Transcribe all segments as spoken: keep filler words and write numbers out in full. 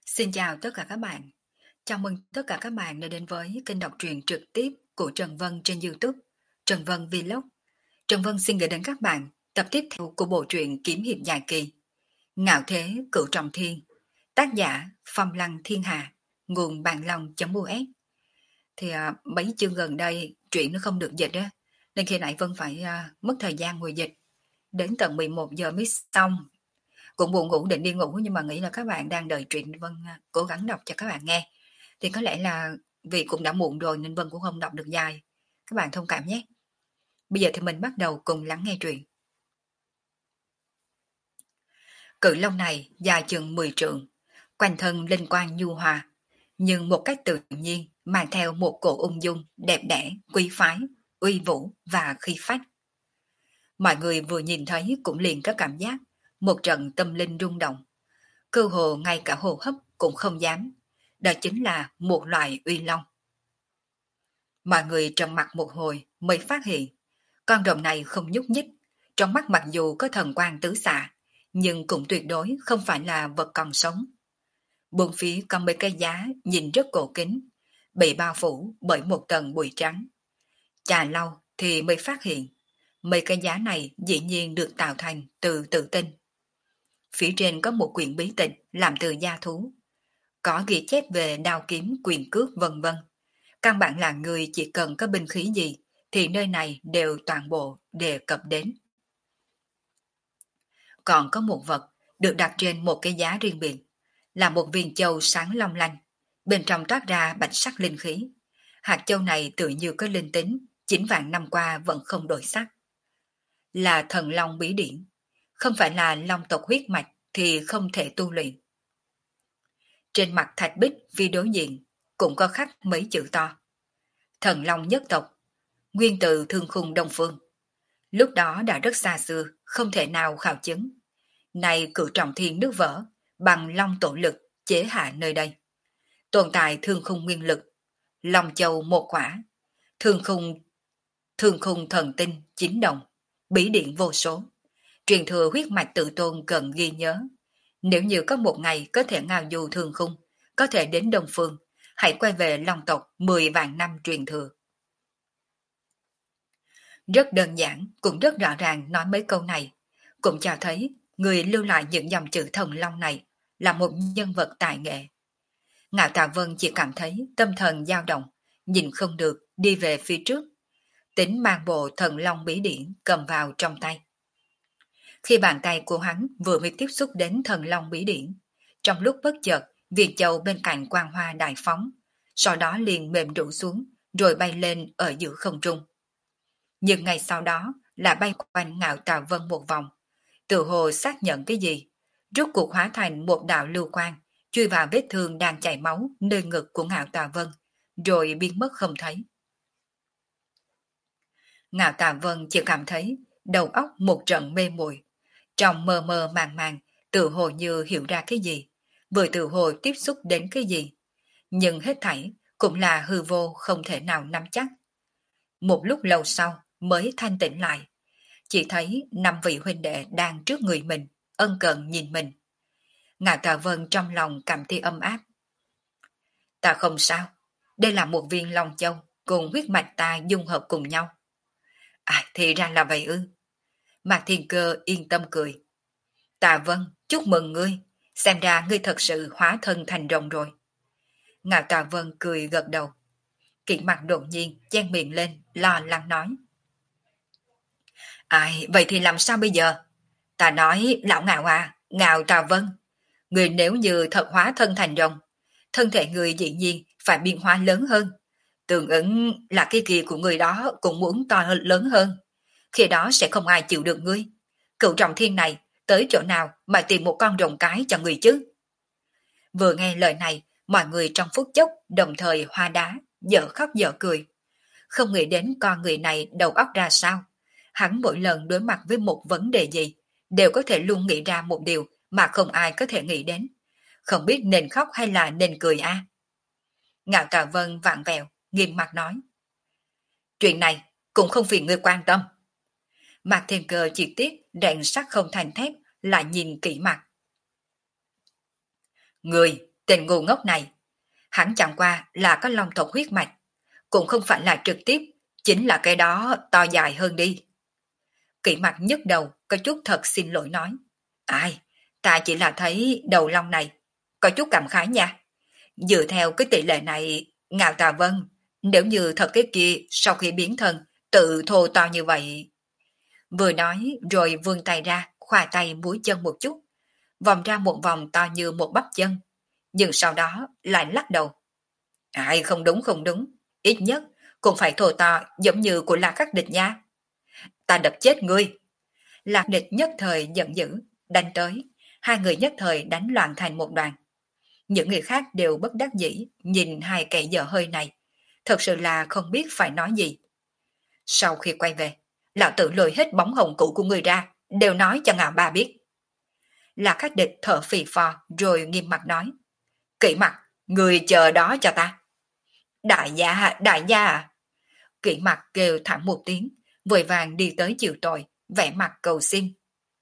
Xin chào tất cả các bạn. Chào mừng tất cả các bạn đã đến với kênh đọc truyện trực tiếp của Trần Vân trên YouTube, Trần Vân Vlog. Trần Vân xin gửi đến các bạn tập tiếp theo của bộ truyện kiếm hiệp dài kỳ Ngạo Thế Cửu Trọng Thiên, tác giả Phong Lăng Thiên Hà, nguồn bàn long.us. Thì à, mấy chương gần đây truyện nó không được dịch á, nên khi nãy Vân phải à, mất thời gian ngồi dịch, đến tận mười một giờ mới xong. Cũng buồn ngủ định đi ngủ nhưng mà nghĩ là các bạn đang đợi truyện Vân à, cố gắng đọc cho các bạn nghe. Thì có lẽ là vì cũng đã muộn rồi nên Vân cũng không đọc được dài. Các bạn thông cảm nhé. Bây giờ thì mình bắt đầu cùng lắng nghe truyện. Cự long này dài chừng mười trượng, quanh thân linh quang nhu hòa, nhưng một cách tự nhiên mang theo một cổ ung dung, đẹp đẽ, quý phái, uy vũ và khí phách. Mọi người vừa nhìn thấy cũng liền có cảm giác một trận tâm linh rung động. Cơ hồ ngay cả hô hấp cũng không dám. Đó chính là một loại uy long. Mọi người trầm mặt một hồi mới phát hiện con rồng này không nhúc nhích, trong mắt mặc dù có thần quang tứ xạ, nhưng cũng tuyệt đối không phải là vật còn sống. Bốn phía có mấy cái giá nhìn rất cổ kính, bị bao phủ bởi một tầng bụi trắng. Chà lâu thì mới phát hiện mấy cái giá này dĩ nhiên được tạo thành từ tự tinh. Phía trên có một quyển bí tịch làm từ da thú, có ghi chép về đao kiếm quyền cước vân vân. Căn bản là người chỉ cần có binh khí gì thì nơi này đều toàn bộ đề cập đến. Còn có một vật được đặt trên một cái giá riêng biệt, là một viên châu sáng long lanh, bên trong toát ra bạch sắc linh khí. Hạt châu này tự như có linh tính, chín vạn năm qua vẫn không đổi sắc. Là thần long bí điển, không phải là long tộc huyết mạch thì không thể tu luyện. Trên mặt thạch bích phía đối diện cũng có khắc mấy chữ to: Thần long nhất tộc, nguyên từ thương khung đông phương. Lúc đó đã rất xa xưa, không thể nào khảo chứng. Này cửu trọng thiên nước vỡ, bằng long tổ lực chế hạ nơi đây. Tồn tại thương khung nguyên lực, long châu một quả, thương khung, thương khung thần tinh chín đồng, bí điện vô số. Truyền thừa huyết mạch tự tôn cần ghi nhớ. Nếu như có một ngày có thể ngao du thương khung, có thể đến Đông Phương, hãy quay về long tộc mười vạn năm truyền thừa. Rất đơn giản, cũng rất rõ ràng nói mấy câu này, cũng cho thấy người lưu lại những dòng chữ thần long này là một nhân vật tài nghệ. Ngạo Tạ Vân chỉ cảm thấy tâm thần dao động, nhìn không được, đi về phía trước, tính mang bộ thần long bí điển cầm vào trong tay. Khi bàn tay của hắn vừa mới tiếp xúc đến thần long bí điển, trong lúc bất chợt, viên châu bên cạnh quang hoa đại phóng, sau đó liền mềm rũ xuống, rồi bay lên ở giữa không trung. Nhưng ngày sau đó là bay quanh Ngạo Tạ Vân một vòng, tự hồ xác nhận cái gì, rốt cuộc hóa thành một đạo lưu quang, chui vào vết thương đang chảy máu nơi ngực của Ngạo Tạ Vân, rồi biến mất không thấy. Ngạo Tạ Vân chỉ cảm thấy đầu óc một trận mê muội, trong mơ mơ màng màng, tự hồ như hiểu ra cái gì, vừa tự hồ tiếp xúc đến cái gì, nhưng hết thảy cũng là hư vô không thể nào nắm chắc. Một lúc lâu sau mới thanh tĩnh lại, chỉ thấy năm vị huynh đệ đang trước người mình, ân cần nhìn mình. Ngạo Tạ Vân trong lòng cảm thấy ấm áp. Ta không sao, đây là một viên long châu cùng huyết mạch ta dung hợp cùng nhau. À, thì ra là vậy ư. Mạc Thiên Cơ yên tâm cười. Tạ Vân, chúc mừng ngươi, xem ra ngươi thật sự hóa thân thành rồng rồi. Ngạo Tạ Vân cười gật đầu. Kiện mặt đột nhiên chen miệng lên, lo lắng nói. Ai, vậy thì làm sao bây giờ? Ta nói, lão Ngạo à, Ngạo Tạ Vân, người nếu như thật hóa thân thành rồng, thân thể người dĩ nhiên phải biến hóa lớn hơn. Tương ứng là cái kia của người đó cũng muốn to hơn lớn hơn. Khi đó sẽ không ai chịu được ngươi. Cựu trọng thiên này tới chỗ nào mà tìm một con rồng cái cho người chứ? Vừa nghe lời này, mọi người trong phút chốc đồng thời hoa đá, dở khóc dở cười. Không nghĩ đến con người này đầu óc ra sao. Hắn mỗi lần đối mặt với một vấn đề gì, đều có thể luôn nghĩ ra một điều mà không ai có thể nghĩ đến. Không biết nên khóc hay là nên cười a? À? Ngạo Tạ Vân vặn vẹo, nghiêm mặt nói. Chuyện này cũng không phiền ngươi quan tâm. Mạc Thiên Cơ chỉ tiếc rèn sắt không thành thép, lại nhìn kỹ mặt. Người Tình ngu ngốc này, hắn chẳng qua là có long tộc huyết mạch, cũng không phải là trực tiếp, chính là cái đó to dài hơn đi. Kỷ mặt nhức đầu, có chút thật xin lỗi nói. Ai, ta chỉ là thấy đầu long này, có chút cảm khái nha. Dựa theo cái tỷ lệ này, Ngạo Tà Vân, nếu như thật cái kia sau khi biến thân, tự thô to như vậy. Vừa nói rồi vươn tay ra, khoa tay múi chân một chút, vòng ra một vòng to như một bắp chân, nhưng sau đó lại lắc đầu. Ai không đúng không đúng, ít nhất cũng phải thô to giống như của Lạc Khắc Địch nha. Ta đập chết ngươi. Lạc Địch nhất thời giận dữ, đánh tới, hai người nhất thời đánh loạn thành một đoàn. Những người khác đều bất đắc dĩ nhìn hai kẻ dở hơi này, thật sự là không biết phải nói gì. Sau khi quay về, lão tử lôi hết bóng hồng cũ của người ra, đều nói cho Ngạo Ba biết. Lạc Khắc Địch thở phì phò rồi nghiêm mặt nói. Kỵ mặt, người chờ đó cho ta. Đại gia, đại gia à. Kỵ mặt kêu thẳng một tiếng, vội vàng đi tới chịu tội, vẻ mặt cầu xin.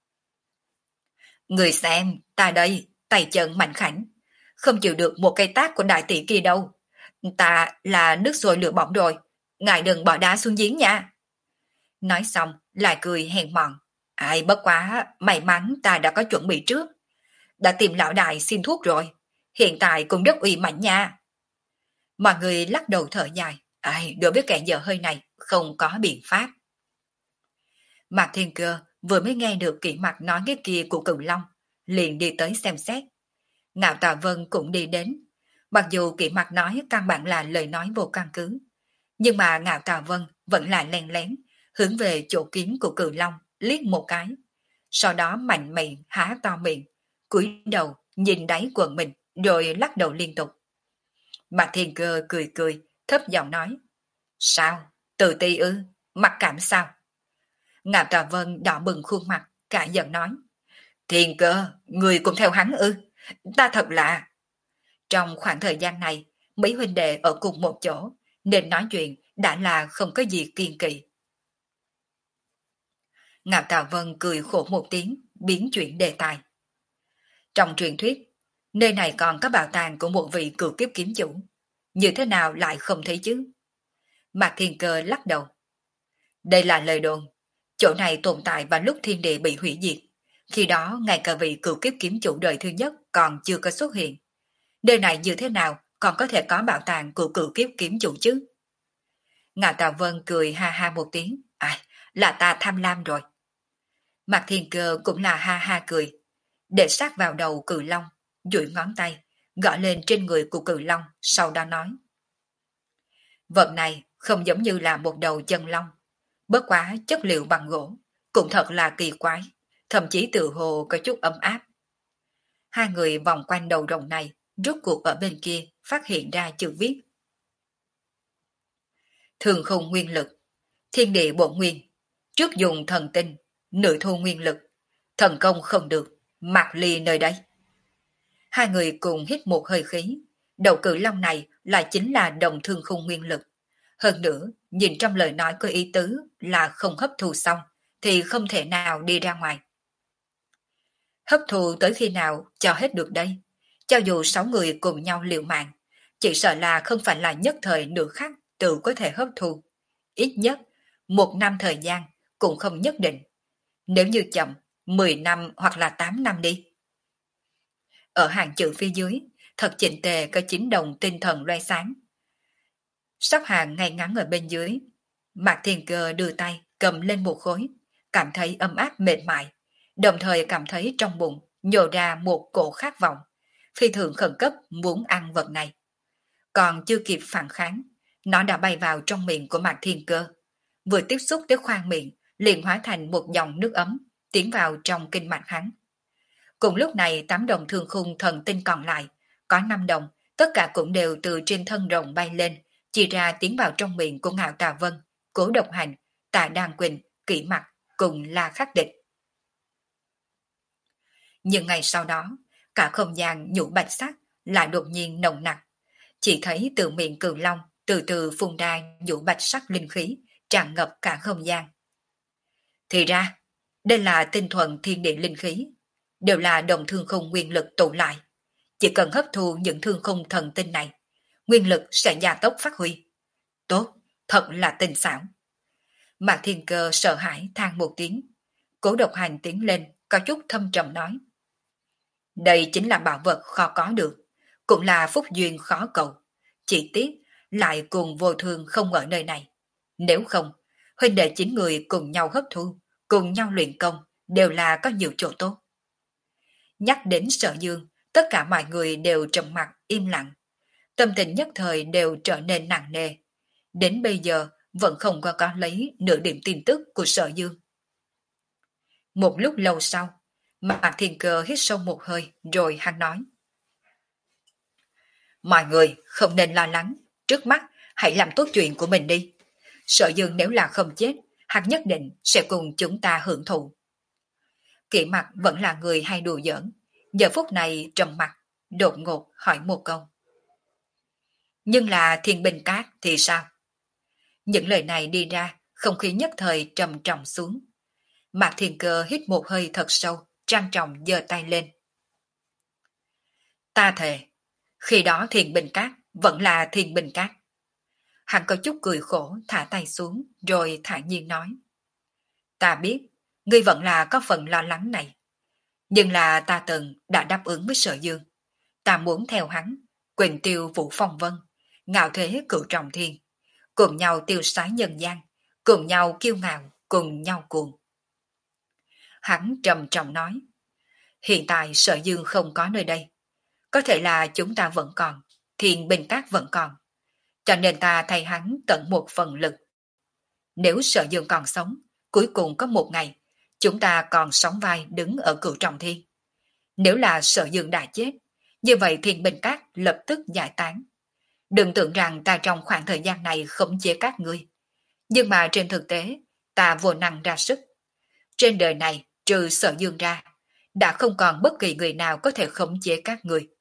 Người xem, ta đây, tay chân mạnh khảnh, không chịu được một cây tát của đại tỷ kia đâu. Ta là nước sôi lửa bỏng rồi, ngài đừng bỏ đá xuống giếng nha. Nói xong, lại cười hèn mọn. Ai bất quá, may mắn ta đã có chuẩn bị trước. Đã tìm lão đại xin thuốc rồi, hiện tại cũng rất uy mạnh nha. Mọi người lắc đầu thở dài. Ai, đối với kẻ dở hơi này, không có biện pháp. Mạc Thiên Cơ vừa mới nghe được Kỷ Mặc nói cái kia của Cửu Long, liền đi tới xem xét. Ngạo Tà Vân cũng đi đến. Mặc dù Kỷ Mặc nói căn bản là lời nói vô căn cứ, nhưng mà Ngạo Tà Vân vẫn lại len lén, hướng về chỗ kiếm của Cửu Long, liếc một cái. Sau đó mạnh miệng há to miệng, cúi đầu nhìn đáy quần mình, rồi lắc đầu liên tục. Mạc Thiên Cơ cười cười, thấp giọng nói. Sao? Tự ti ư? Mặc cảm sao? Ngạo Tà Vân đỏ bừng khuôn mặt, cả giận nói. Thiên Cơ, người cũng theo hắn ư? Ta thật lạ. Trong khoảng thời gian này, mấy huynh đệ ở cùng một chỗ, nên nói chuyện đã là không có gì kiên kỵ. Ngạo Tà Vân cười khổ một tiếng, biến chuyển đề tài. Trong truyền thuyết, nơi này còn có bảo tàng của một vị cựu kiếp kiếm chủ. Như thế nào lại không thấy chứ? Mạc Thiên Cơ lắc đầu. Đây là lời đồn. Chỗ này tồn tại vào lúc thiên địa bị hủy diệt. Khi đó, ngay cả vị cựu kiếp kiếm chủ đời thứ nhất còn chưa có xuất hiện. Nơi này như thế nào còn có thể có bảo tàng của cựu kiếp kiếm chủ chứ? Ngạo Tà Vân cười ha ha một tiếng. Ai, là ta tham lam rồi. Mạc Thiên Cơ cũng là ha ha cười. Để sát vào đầu Cự Long, duỗi ngón tay, gõ lên trên người của Cự Long, sau đó nói. Vật này không giống như là một đầu chân long. Bất quá chất liệu bằng gỗ, cũng thật là kỳ quái, thậm chí tự hồ có chút ấm áp. Hai người vòng quanh đầu rồng này, rốt cuộc ở bên kia phát hiện ra chữ viết. Thường không nguyên lực, thiên địa bổn nguyên, trước dùng thần tinh, nửa thu nguyên lực, thần công không được, mặc ly nơi đây. Hai người cùng hít một hơi khí, đầu Cự Long này lại chính là đồng thương khung nguyên lực. Hơn nữa, nhìn trong lời nói có ý tứ là không hấp thu xong, thì không thể nào đi ra ngoài. Hấp thu tới khi nào cho hết được đây? Cho dù sáu người cùng nhau liều mạng, chỉ sợ là không phải là nhất thời nửa khắc tự có thể hấp thu. Ít nhất, một năm thời gian cũng không nhất định. Nếu như chậm, mười năm hoặc là tám năm đi. Ở hàng chữ phía dưới, thật chỉnh tề có chín đồng tinh thần loe sáng. Sắp hàng ngay ngắn ở bên dưới. Mạc Thiên Cơ đưa tay cầm lên một khối, cảm thấy ấm áp mệt mỏi, đồng thời cảm thấy trong bụng nhổ ra một cổ khát vọng, phi thường khẩn cấp muốn ăn vật này. Còn chưa kịp phản kháng, nó đã bay vào trong miệng của Mạc Thiên Cơ. Vừa tiếp xúc tới khoang miệng, liền hóa thành một dòng nước ấm, tiến vào trong kinh mạch hắn. Cùng lúc này tám đồng thương khung thần tinh còn lại, có năm đồng, tất cả cũng đều từ trên thân rồng bay lên, chia ra tiến vào trong miệng của Ngạo Tà Vân, Cố Độc Hành, Tạ Đan Quỳnh, Kỷ Mặc cùng La Khắc Địch. Nhưng ngày sau đó, cả không gian nhũ bạch sắc lại đột nhiên nồng nặc, chỉ thấy từ miệng Cửu Long từ từ phun ra nhũ bạch sắc linh khí, tràn ngập cả không gian. Thì ra, đây là tinh thuần thiên địa linh khí, đều là đồng thương khung nguyên lực tụ lại. chỉ cần hấp thu những thương khung thần tinh này, nguyên lực sẽ gia tốc phát huy. Tốt, thật là tinh xảo. Mạc Thiên Cơ sợ hãi than một tiếng. Cố Độc Hành tiến lên, có chút thâm trầm nói. Đây chính là bảo vật khó có được, cũng là phúc duyên khó cầu. Chỉ tiếc, lại cùng vô thường không ở nơi này. Nếu không, huynh đệ chín người cùng nhau hấp thu, cùng nhau luyện công, đều là có nhiều chỗ tốt. Nhắc đến Sở Dương, tất cả mọi người đều trầm mặc im lặng. Tâm tình nhất thời đều trở nên nặng nề. Đến bây giờ vẫn không có có lấy nửa điểm tin tức của Sở Dương. Một lúc lâu sau, Mạc Thiên Cơ hít sâu một hơi rồi hắn nói. Mọi người không nên lo lắng, trước mắt hãy làm tốt chuyện của mình đi. Sở Dương nếu là không chết, hắn nhất định sẽ cùng chúng ta hưởng thụ. Kỷ Mặc vẫn là người hay đùa giỡn, giờ phút này trầm mặt, đột ngột hỏi một câu. Nhưng là Thiên Binh Cát thì sao? Những lời này đi ra, không khí nhất thời trầm trọng xuống. Mạc Thiên Cơ hít một hơi thật sâu, trang trọng giơ tay lên. Ta thề, khi đó Thiên Binh Cát vẫn là Thiên Binh Cát. Hắn có chút cười khổ thả tay xuống rồi thản nhiên nói. Ta biết, ngươi vẫn là có phần lo lắng này. Nhưng là ta từng đã đáp ứng với Sở Dương. Ta muốn theo hắn, quyền tiêu Vũ Phong Vân, ngạo thế cửu trọng thiên, cùng nhau tiêu sái nhân gian, cùng nhau kiêu ngạo, cùng nhau cuồng. Hắn trầm trọng nói. Hiện tại Sở Dương không có nơi đây. Có thể là chúng ta vẫn còn, Thiên Binh Cát vẫn còn. Cho nên ta thay hắn tận một phần lực. Nếu Sở Dương còn sống, cuối cùng có một ngày, chúng ta còn sóng vai đứng ở cửu trọng thiên. Nếu là Sở Dương đã chết, như vậy Thiên Binh Cát lập tức giải tán. Đừng tưởng rằng ta trong khoảng thời gian này khống chế các ngươi. Nhưng mà trên thực tế, ta vô năng ra sức. Trên đời này, trừ Sở Dương ra, đã không còn bất kỳ người nào có thể khống chế các ngươi.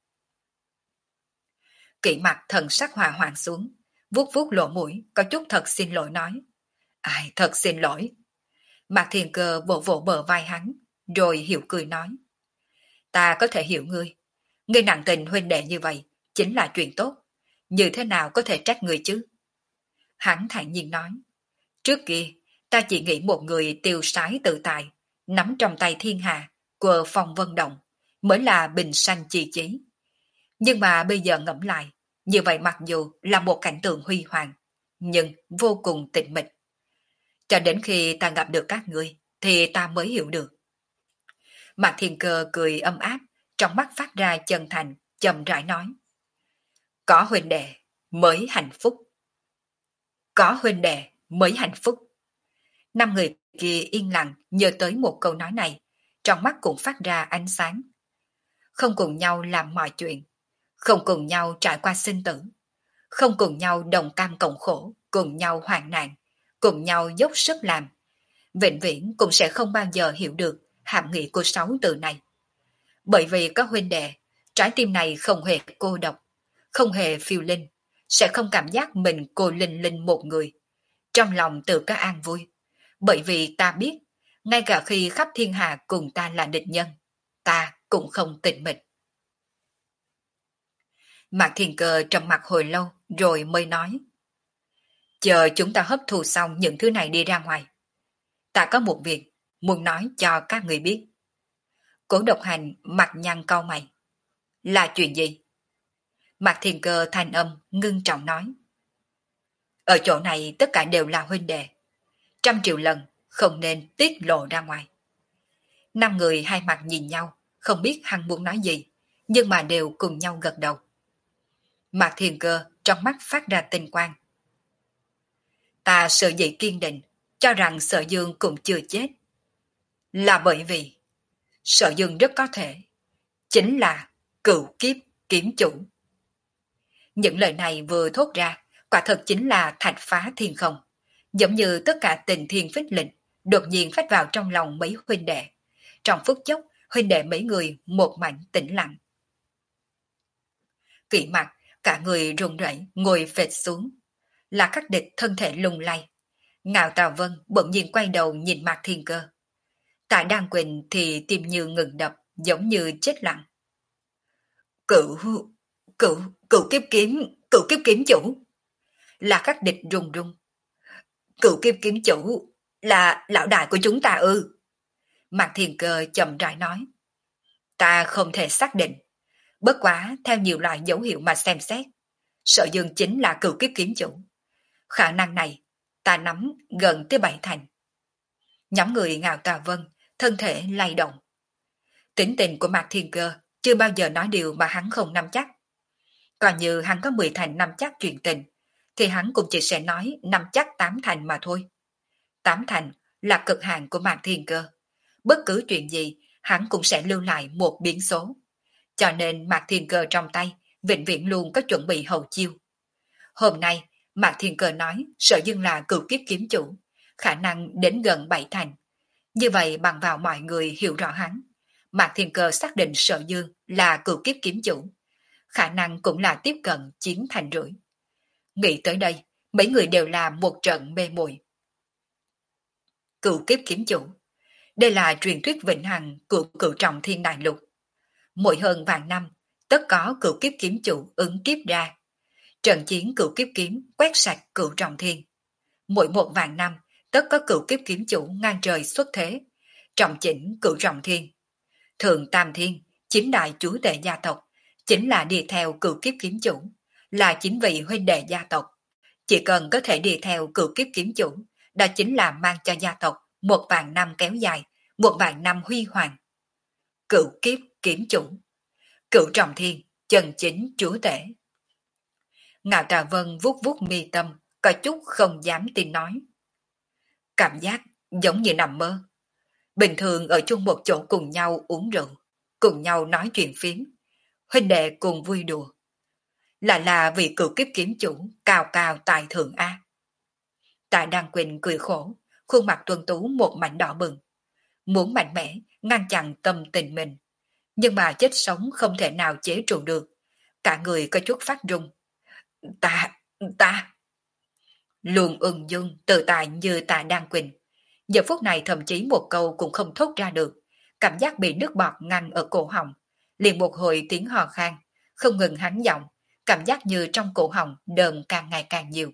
Kỷ Mặc thần sắc hòa hoạn xuống, vuốt vuốt lỗ mũi, có chút thật xin lỗi nói. Ai, thật xin lỗi. Mạc Thiên Cơ vỗ vỗ bờ vai hắn, rồi hiểu cười nói. Ta có thể hiểu ngươi. Ngươi nặng tình huynh đệ như vậy, chính là chuyện tốt. Như thế nào có thể trách ngươi chứ? Hắn thản nhiên nói. Trước kia, ta chỉ nghĩ một người tiêu sái tự tại, nắm trong tay thiên hạ, của Phong Vân Động, mới là bình sanh chi chí. Nhưng mà bây giờ ngẫm lại, như vậy mặc dù là một cảnh tượng huy hoàng, nhưng vô cùng tịch mịch. Cho đến khi ta gặp được các ngươi, thì ta mới hiểu được. Mạc Thiên Cơ cười âm áp, trong mắt phát ra chân thành, chậm rãi nói. Có huynh đệ mới hạnh phúc. Có huynh đệ mới hạnh phúc. Năm người kia yên lặng nhớ tới một câu nói này, trong mắt cũng phát ra ánh sáng. Không cùng nhau làm mọi chuyện, không cùng nhau trải qua sinh tử, không cùng nhau đồng cam cộng khổ, cùng nhau hoạn nạn, cùng nhau dốc sức làm, vĩnh viễn cũng sẽ không bao giờ hiểu được hàm nghĩa của sáu từ này. Bởi vì có huynh đệ, trái tim này không hề cô độc, không hề phiêu linh, sẽ không cảm giác mình cô linh linh một người. Trong lòng tự có an vui, bởi vì ta biết, ngay cả khi khắp thiên hạ cùng ta là địch nhân, ta cũng không tịch mịch. Mạc Thiên Cơ trầm mặc hồi lâu rồi mới nói. Chờ chúng ta hấp thu xong những thứ này đi ra ngoài. Ta có một việc muốn nói cho các người biết. Cố Độc Hành mặt nhăn cau mày. Là chuyện gì? Mạc Thiên Cơ thanh âm ngưng trọng nói. Ở chỗ này tất cả đều là huynh đệ. Trăm triệu lần không nên tiết lộ ra ngoài. Năm người hai mặt nhìn nhau, không biết hắn muốn nói gì, nhưng mà đều cùng nhau gật đầu. Mạc Thiên Cơ trong mắt phát ra tinh quang. Ta sợ dĩ kiên định, cho rằng Sở Dương cũng chưa chết. Là bởi vì Sở Dương rất có thể chính là cửu kiếp kiếm chủ. Những lời này vừa thốt ra, quả thật chính là thạch phá thiên không. Giống như tất cả tình thiên phích lịch, đột nhiên phát vào trong lòng mấy huynh đệ. Trong phút chốc, huynh đệ mấy người một mảnh tĩnh lặng. Kỷ Mặc, cả người run rẩy ngồi phệt xuống. Là Khắc Địch thân thể lung lay. Ngạo Tào Vân bỗng nhiên quay đầu nhìn Mạc Thiên Cơ. Tại Đan Quỳnh thì tim như ngừng đập, giống như chết lặng. Cựu, cựu, cựu kiếp kiếm, cựu kiếp kiếm chủ. Là Khắc Địch run run. Cựu kiếp kiếm chủ là lão đại của chúng ta ư? Mạc Thiên Cơ chậm rãi nói. Ta không thể xác định. Bất quá theo nhiều loại dấu hiệu mà xem xét, Sở Dương chính là cựu kiếp kiếm chủ. Khả năng này ta nắm gần tới bảy thành. Nhóm người Ngạo Tà Vân thân thể lay động. Tính tình của Mạc Thiên Cơ chưa bao giờ nói điều mà hắn không nắm chắc. Còn như hắn có mười thành nắm chắc chuyện tình, thì hắn cũng chỉ sẽ nói nắm chắc tám thành mà thôi. Tám thành là cực hạn của Mạc Thiên Cơ. Bất cứ chuyện gì, hắn cũng sẽ lưu lại một biến số. Cho nên Mạc Thiên Cơ trong tay, vĩnh viễn luôn có chuẩn bị hậu chiêu. Hôm nay, Mạc Thiên Cơ nói Sở Dương là cựu kiếp kiếm chủ, khả năng đến gần bảy thành. Như vậy bằng vào mọi người hiểu rõ hắn, Mạc Thiên Cơ xác định Sở Dương là cựu kiếp kiếm chủ, khả năng cũng là tiếp cận chín thành rưỡi. Nghĩ tới đây, mấy người đều là một trận mê muội. Cựu kiếp kiếm chủ, đây là truyền thuyết vĩnh hằng của cựu trọng thiên đại lục. Mỗi hơn vạn năm, tất có cựu kiếp kiếm chủ ứng kiếp ra. Trận chiến cựu kiếp kiếm quét sạch cựu trọng thiên. Mỗi một vạn năm, tất có cựu kiếp kiếm chủ ngang trời xuất thế, trọng chỉnh cựu trọng thiên. Thượng Tam Thiên, chính đại chúa tể gia tộc, chính là đi theo cựu kiếp kiếm chủ, là chính vị huynh đệ gia tộc. Chỉ cần có thể đi theo cựu kiếp kiếm chủ, đó chính là mang cho gia tộc một vạn năm kéo dài, một vạn năm huy hoàng. Cựu kiếp kiếm chủ, cựu trọng thiên, chân chính chúa tể. Ngạo Trà Vân vuốt vuốt mi tâm, có chút không dám tin nói. Cảm giác giống như nằm mơ. Bình thường ở chung một chỗ cùng nhau uống rượu, cùng nhau nói chuyện phiếm, huynh đệ cùng vui đùa. Lại là vì cựu kiếp kiếm chủ cao cao tại thượng A. Tạ Đăng Quỳnh cười khổ, khuôn mặt tuân tú một mảnh đỏ bừng. Muốn mạnh mẽ, ngăn chặn tâm tình mình. Nhưng mà chết sống không thể nào chế trụ được. Cả người có chút phát run. Ta, ta. Luôn ung dung, tự tại như Tạ Đăng Quỳnh. Giờ phút này thậm chí một câu cũng không thốt ra được. Cảm giác bị nước bọt ngăn ở cổ họng. Liền một hồi tiếng hò khan, không ngừng hắn giọng. Cảm giác như trong cổ họng đờm càng ngày càng nhiều.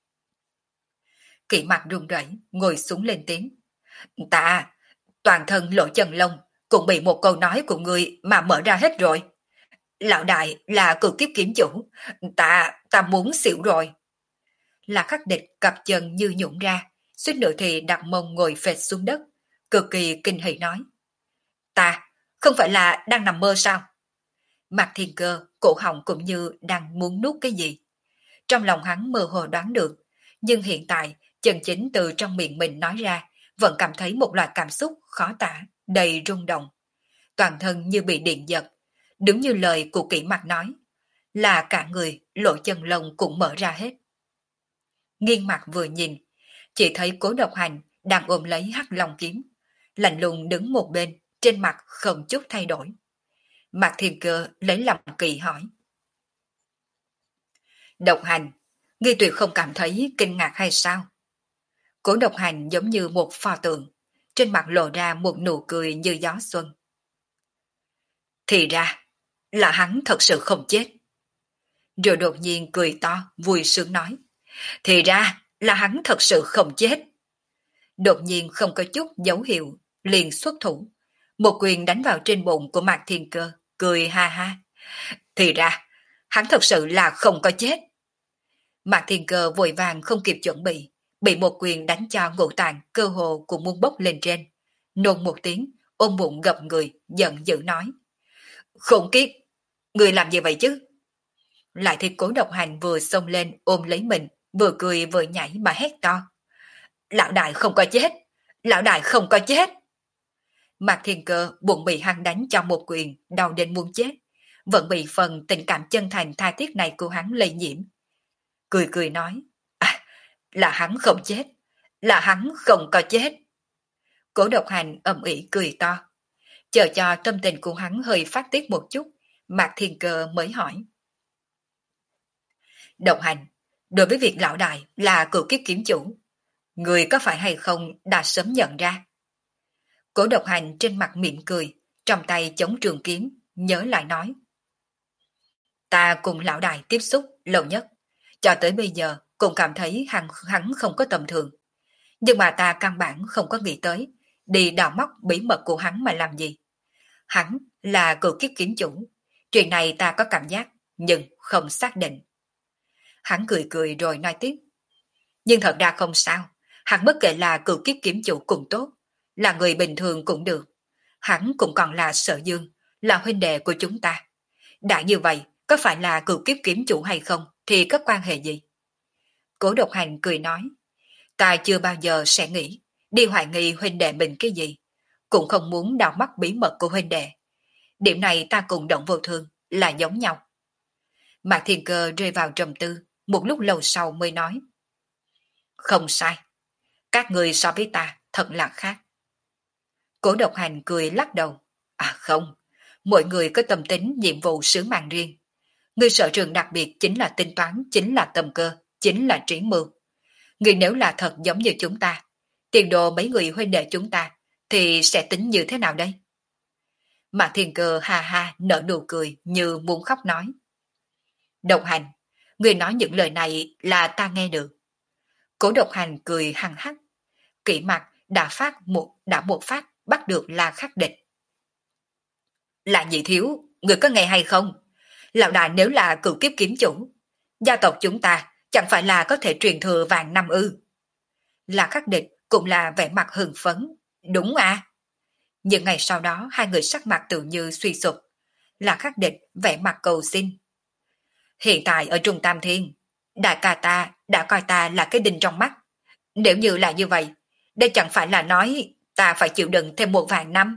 Kỵ mặt run rẩy, ngồi xuống lên tiếng. Ta, toàn thân lỗ chân lông, cũng bị một câu nói của người mà mở ra hết rồi. Lão đại là cựu kiếp kiếm chủ, ta, ta muốn xỉu rồi. Là Khắc Địch cặp chân như nhũn ra, suýt nữa thì đặt mông ngồi phệt xuống đất, cực kỳ kinh hỉ nói. Ta, không phải là đang nằm mơ sao? Mạc Thiên Cơ, cổ họng cũng như đang muốn nuốt cái gì. Trong lòng hắn mơ hồ đoán được, nhưng hiện tại, chân chính từ trong miệng mình nói ra, vẫn cảm thấy một loại cảm xúc khó tả, đầy rung động. Toàn thân như bị điện giật, đúng như lời của Kỷ Mặc nói, là cả người, lỗ chân lông cũng mở ra hết. Nghiêng mặt vừa nhìn, chỉ thấy Cố Độc Hành đang ôm lấy hắc long kiếm, lạnh lùng đứng một bên, trên mặt không chút thay đổi. Mạc Thiên Cơ lấy lòng kỳ hỏi. Độc Hành, ngươi tuyệt không cảm thấy kinh ngạc hay sao? Cố Độc Hành giống như một pho tượng, trên mặt lộ ra một nụ cười như gió xuân. Thì ra, là hắn thật sự không chết. Rồi đột nhiên cười to, vui sướng nói. Thì ra, là hắn thật sự không chết. Đột nhiên không có chút dấu hiệu, liền xuất thủ. Một quyền đánh vào trên bụng của Mạc Thiên Cơ, cười ha ha. Thì ra, hắn thật sự là không có chết. Mạc Thiên Cơ vội vàng không kịp chuẩn bị, bị một quyền đánh cho ngũ tạng cơ hồ cũng muốn bốc lên trên. Nôn một tiếng, ôm bụng gập người, giận dữ nói. Khủng kiếp, người làm gì vậy chứ? Lại thì Cố Độc Hành vừa xông lên ôm lấy mình, vừa cười vừa nhảy mà hét to. Lão đại không có chết, lão đại không có chết. Mạc Thiên Cơ bụng bị hắn đánh cho một quyền, đau đến muốn chết, vẫn bị phần tình cảm chân thành tha thiết này của hắn lây nhiễm. Cười cười nói, à, là hắn không chết, là hắn không có chết. Cố Độc Hành ầm ĩ cười to. Chờ cho tâm tình của hắn hơi phát tiết một chút, Mạc Thiên Cơ mới hỏi. Độc Hành, đối với việc lão đại là cựu kiếp kiếm chủ, người có phải hay không đã sớm nhận ra? Cố Độc Hành trên mặt mỉm cười, trong tay chống trường kiếm, nhớ lại nói. Ta cùng lão đại tiếp xúc lâu nhất, cho tới bây giờ cũng cảm thấy hắn, hắn không có tầm thường. Nhưng mà ta căn bản không có nghĩ tới đi đào móc bí mật của hắn mà làm gì. Hắn là cựu kiếp kiếm chủ. Chuyện này ta có cảm giác, nhưng không xác định. Hắn cười cười rồi nói tiếp. Nhưng thật ra không sao. Hắn bất kể là cựu kiếp kiếm chủ cũng tốt, là người bình thường cũng được. Hắn cũng còn là Sở Dương, là huynh đệ của chúng ta. Đã như vậy, có phải là cựu kiếp kiếm chủ hay không thì có quan hệ gì? Cố Độc Hành cười nói. Ta chưa bao giờ sẽ nghĩ đi hoài nghi huynh đệ mình cái gì, cũng không muốn đào móc bí mật của huynh đệ. Điểm này ta cùng Động Vô Thương là giống nhau. Mạc Thiên Cơ rơi vào trầm tư, một lúc lâu sau mới nói. Không sai, các người so với ta thật là khác. Cố Độc Hành cười lắc đầu. À không, mỗi người có tâm tính nhiệm vụ sứ mạng riêng. Người sở trường đặc biệt chính là tính toán, chính là tầm cơ, chính là trí mưu. Người nếu là thật giống như chúng ta, tiền đồ mấy người huynh đệ chúng ta, thì sẽ tính như thế nào đây? Mạc Thiên Cơ ha ha nở nụ cười như muốn khóc nói. Độc Hành, người nói những lời này là ta nghe được. Cố Độc Hành cười hằng hắc. Kỷ mặt đã phát một đã một phát bắt được là khắc địch. Là Nhị Thiếu, người có nghe hay không? Lão đại nếu là cựu kiếp kiếm chủ, gia tộc chúng ta chẳng phải là có thể truyền thừa vàng năm ư? Là khắc địch cũng là vẻ mặt hưng phấn. Đúng à? Nhưng ngày sau đó hai người sắc mặt tự như suy sụp. Là khắc địch vẻ mặt cầu xin. Hiện tại ở Trung Tam Thiên, đại ca ta đã coi ta là cái đinh trong mắt. Nếu như là như vậy, đây chẳng phải là nói ta phải chịu đựng thêm một vài năm.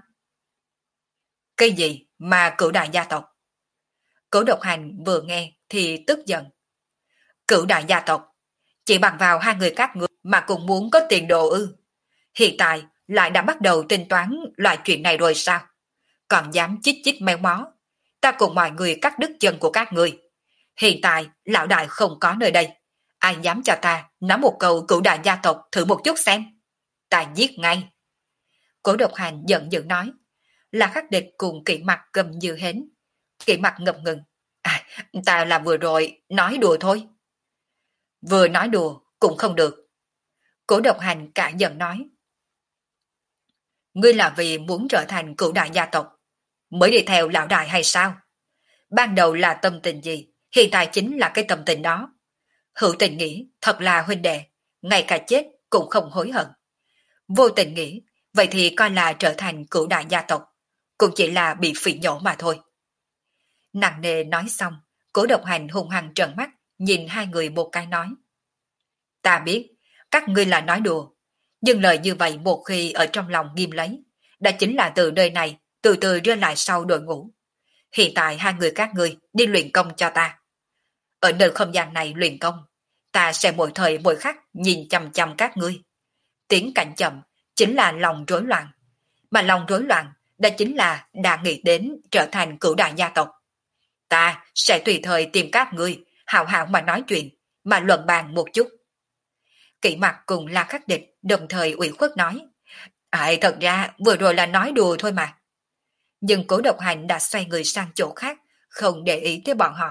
Cái gì mà cửu đại gia tộc? Cố Độc Hành vừa nghe thì tức giận. Cửu đại gia tộc, chỉ bằng vào hai người các người mà cũng muốn có tiền đồ ư? Hiện tại lại đã bắt đầu tính toán loại chuyện này rồi sao? Còn dám chích chích méo mó. Ta cùng mọi người cắt đứt chân của các người. Hiện tại lão đại không có nơi đây. Ai dám cho ta nói một câu cửu đại gia tộc thử một chút xem? Ta giết ngay. Cố Độc Hành giận dữ nói. Là khắc địch cùng Kỷ Mặt cầm như hến. Kỷ Mặt ngập ngừng. À, ta là vừa rồi nói đùa thôi. Vừa nói đùa cũng không được. Cố Độc Hành cả giận nói. Ngươi là vì muốn trở thành cửu đại gia tộc mới đi theo lão đại hay sao? Ban đầu là tâm tình gì, hiện tại chính là cái tâm tình đó. Hữu tình nghĩ thật là huynh đệ, ngay cả chết cũng không hối hận. Vô tình nghĩ, vậy thì coi là trở thành cửu đại gia tộc, cũng chỉ là bị phỉ nhổ mà thôi. Nặng nề nói xong, Cố Độc Hành hung hăng trợn mắt, nhìn hai người một cái nói. Ta biết, các ngươi là nói đùa, nhưng lời như vậy một khi ở trong lòng ghim lấy, đã chính là từ nơi này từ từ đưa lại sau đội ngũ. Hiện tại hai người các ngươi đi luyện công cho ta. Ở nơi không gian này luyện công, ta sẽ mỗi thời mỗi khắc nhìn chằm chằm các ngươi. Tiến cảnh chậm chính là lòng rối loạn, mà lòng rối loạn đã chính là đã nghĩ đến trở thành cửu đại gia tộc. Ta sẽ tùy thời tìm các ngươi, hào hào mà nói chuyện, mà luận bàn một chút. Kỷ Mặt cùng La Khắc Địch đồng thời ủy khuất nói. Ai thật ra vừa rồi là nói đùa thôi mà. Nhưng Cố Độc Hành đã xoay người sang chỗ khác, không để ý tới bọn họ.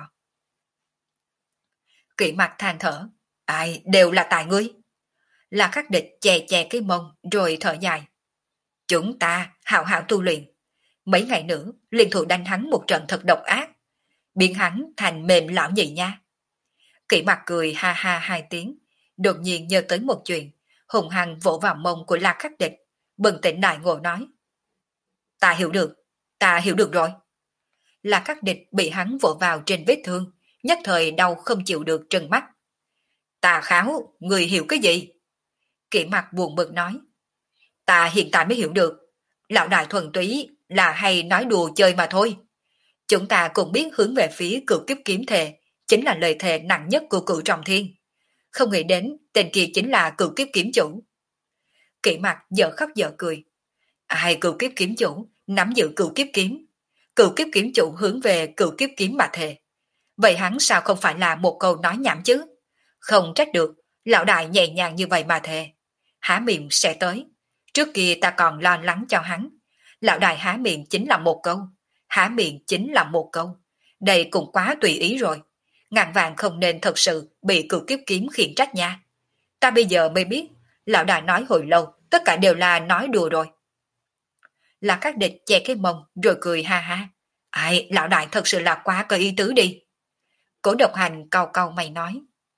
Kỷ Mặt than thở. Ai đều là tại ngươi. La Khắc Địch chè chè cái mông rồi thở dài. Chúng ta hào hào tu luyện. Mấy ngày nữa liên thủ đánh hắn một trận thật độc ác, biến hắn thành mềm lão nhị nha. Kỷ Mặt cười ha ha hai tiếng, đột nhiên nhớ tới một chuyện, hùng hăng vỗ vào mông của La Khắc Địch, bừng tỉnh đại ngộ nói. Ta hiểu được, ta hiểu được rồi. La Khắc Địch bị hắn vỗ vào trên vết thương, nhất thời đau không chịu được trừng mắt. Ta kháo, người hiểu cái gì? Kỷ Mặt buồn bực nói. Ta hiện tại mới hiểu được, lão đại thuần túy là hay nói đùa chơi mà thôi. Chúng ta cũng biết hướng về phía cửu kiếp kiếm thề, chính là lời thề nặng nhất của cửu trọng thiên. Không nghĩ đến tên kia chính là cửu kiếp kiếm chủ. Kỷ Mặt dở khóc dở cười. Ai cửu kiếp kiếm chủ nắm giữ cửu kiếp kiếm? Cửu kiếp kiếm chủ hướng về cửu kiếp kiếm mà thề. Vậy hắn sao không phải là một câu nói nhảm chứ? Không trách được, lão đại nhẹ nhàng như vậy mà thề. Há miệng sẽ tới. Trước kia ta còn lo lắng cho hắn. Lão đại há miệng chính là một câu. Há miệng chính là một câu. Đây cũng quá tùy ý rồi. Ngàn vàng không nên thật sự bị cửu kiếp kiếm khiển trách nha. Ta bây giờ mới biết, lão đại nói hồi lâu, tất cả đều là nói đùa rồi. Là các địch che cái mông rồi cười ha ha. Ai, lão đại thật sự là quá có ý tứ đi. Cổ độc hành cau cau mày nói.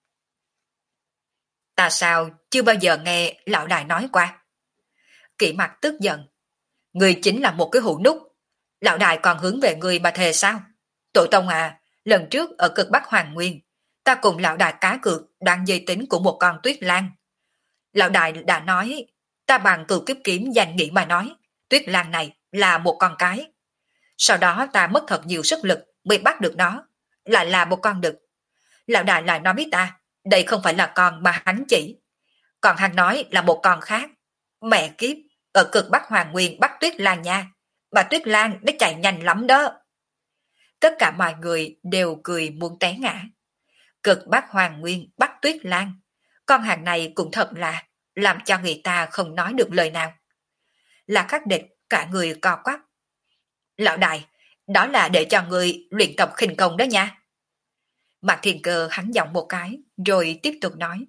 Ta sao chưa bao giờ nghe lão đại nói qua. Kỷ mặt tức giận. Người chính là một cái hũ nút. Lão đại còn hướng về người mà thề sao? Tổ tông à, lần trước ở cực Bắc Hoàng Nguyên, ta cùng lão đại cá cược đoán giới tính của một con tuyết lan. Lão đại đã nói, ta bằng cửu kiếp kiếm danh nghĩa mà nói, tuyết lan này là một con cái. Sau đó ta mất thật nhiều sức lực mới bắt được nó, lại là một con đực. Lão đại lại nói với ta, đây không phải là con mà hắn chỉ. Còn hắn nói là một con khác. Mẹ kiếp, ở cực Bắc Hoàng Nguyên bắt tuyết lan nha. Bà tuyết lan nó chạy nhanh lắm đó. Tất cả mọi người đều cười muốn té ngã. Cực Bắc Hoàng Nguyên bắt tuyết lan. Con hàng này cũng thật là làm cho người ta không nói được lời nào. Là khắc địch, cả người co quắp. Lão đại, đó là để cho người luyện tập khinh công đó nha. Mạc Thiên Cơ hắn giọng một cái, rồi tiếp tục nói.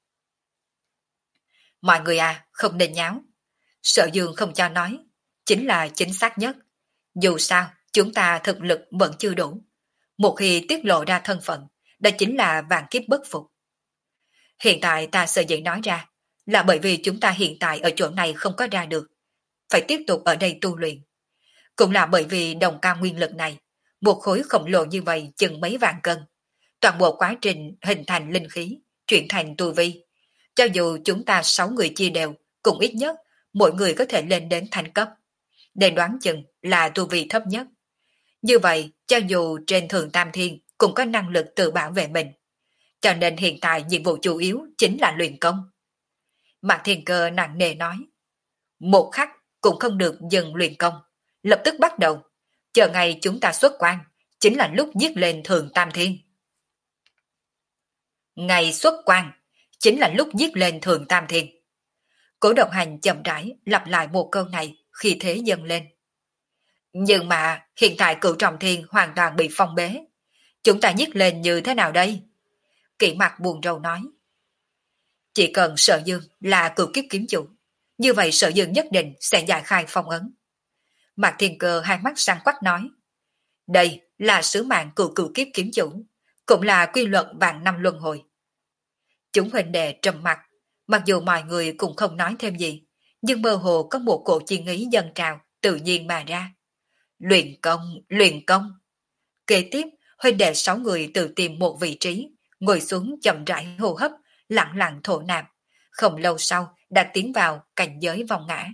Mọi người à, không nên nháo. Sở Dương không cho nói, chính là chính xác nhất. Dù sao, chúng ta thực lực vẫn chưa đủ. Một khi tiết lộ ra thân phận, đó chính là vạn kiếp bất phục. Hiện tại ta sợ dĩ nói ra, là bởi vì chúng ta hiện tại ở chỗ này không có ra được. Phải tiếp tục ở đây tu luyện. Cũng là bởi vì đồng cao nguyên lực này, một khối khổng lồ như vậy chừng mấy vạn cân. Toàn bộ quá trình hình thành linh khí, chuyển thành tu vi. Cho dù chúng ta sáu người chia đều, cũng ít nhất, mỗi người có thể lên đến thành cấp. Để đoán chừng là tu vi thấp nhất. Như vậy, cho dù trên thường tam thiên cũng có năng lực tự bảo vệ mình. Cho nên hiện tại nhiệm vụ chủ yếu chính là luyện công. Mạc Thiên Cơ nặng nề nói. Một khắc cũng không được dừng luyện công. Lập tức bắt đầu. Chờ ngày chúng ta xuất quan, chính là lúc giết lên thường tam thiên. Ngày xuất quan, chính là lúc giết lên thường tam thiên. Cổ độc hành chậm rãi lặp lại một câu này khi thế dâng lên. Nhưng mà hiện tại cửu trọng thiên hoàn toàn bị phong bế. Chúng ta giết lên như thế nào đây? Kỷ mặt buồn rầu nói. Chỉ cần Sở Dương là cửu kiếp kiếm chủ, như vậy Sở Dương nhất định sẽ giải khai phong ấn. Mạc Thiên Cơ hai mắt sáng quắc nói. Đây là sứ mạng cửu cửu kiếp kiếm chủ, cũng là quy luật vạn năm luân hồi. Chúng huynh đệ trầm mặt, mặc dù mọi người cũng không nói thêm gì, nhưng mơ hồ có một cổ chi ý dâng trào tự nhiên mà ra. Luyện công, luyện công. Kế tiếp, huynh đệ sáu người tự tìm một vị trí, ngồi xuống chậm rãi hô hấp, lặng lặng thổ nạp. Không lâu sau đã tiến vào cảnh giới vòng ngã.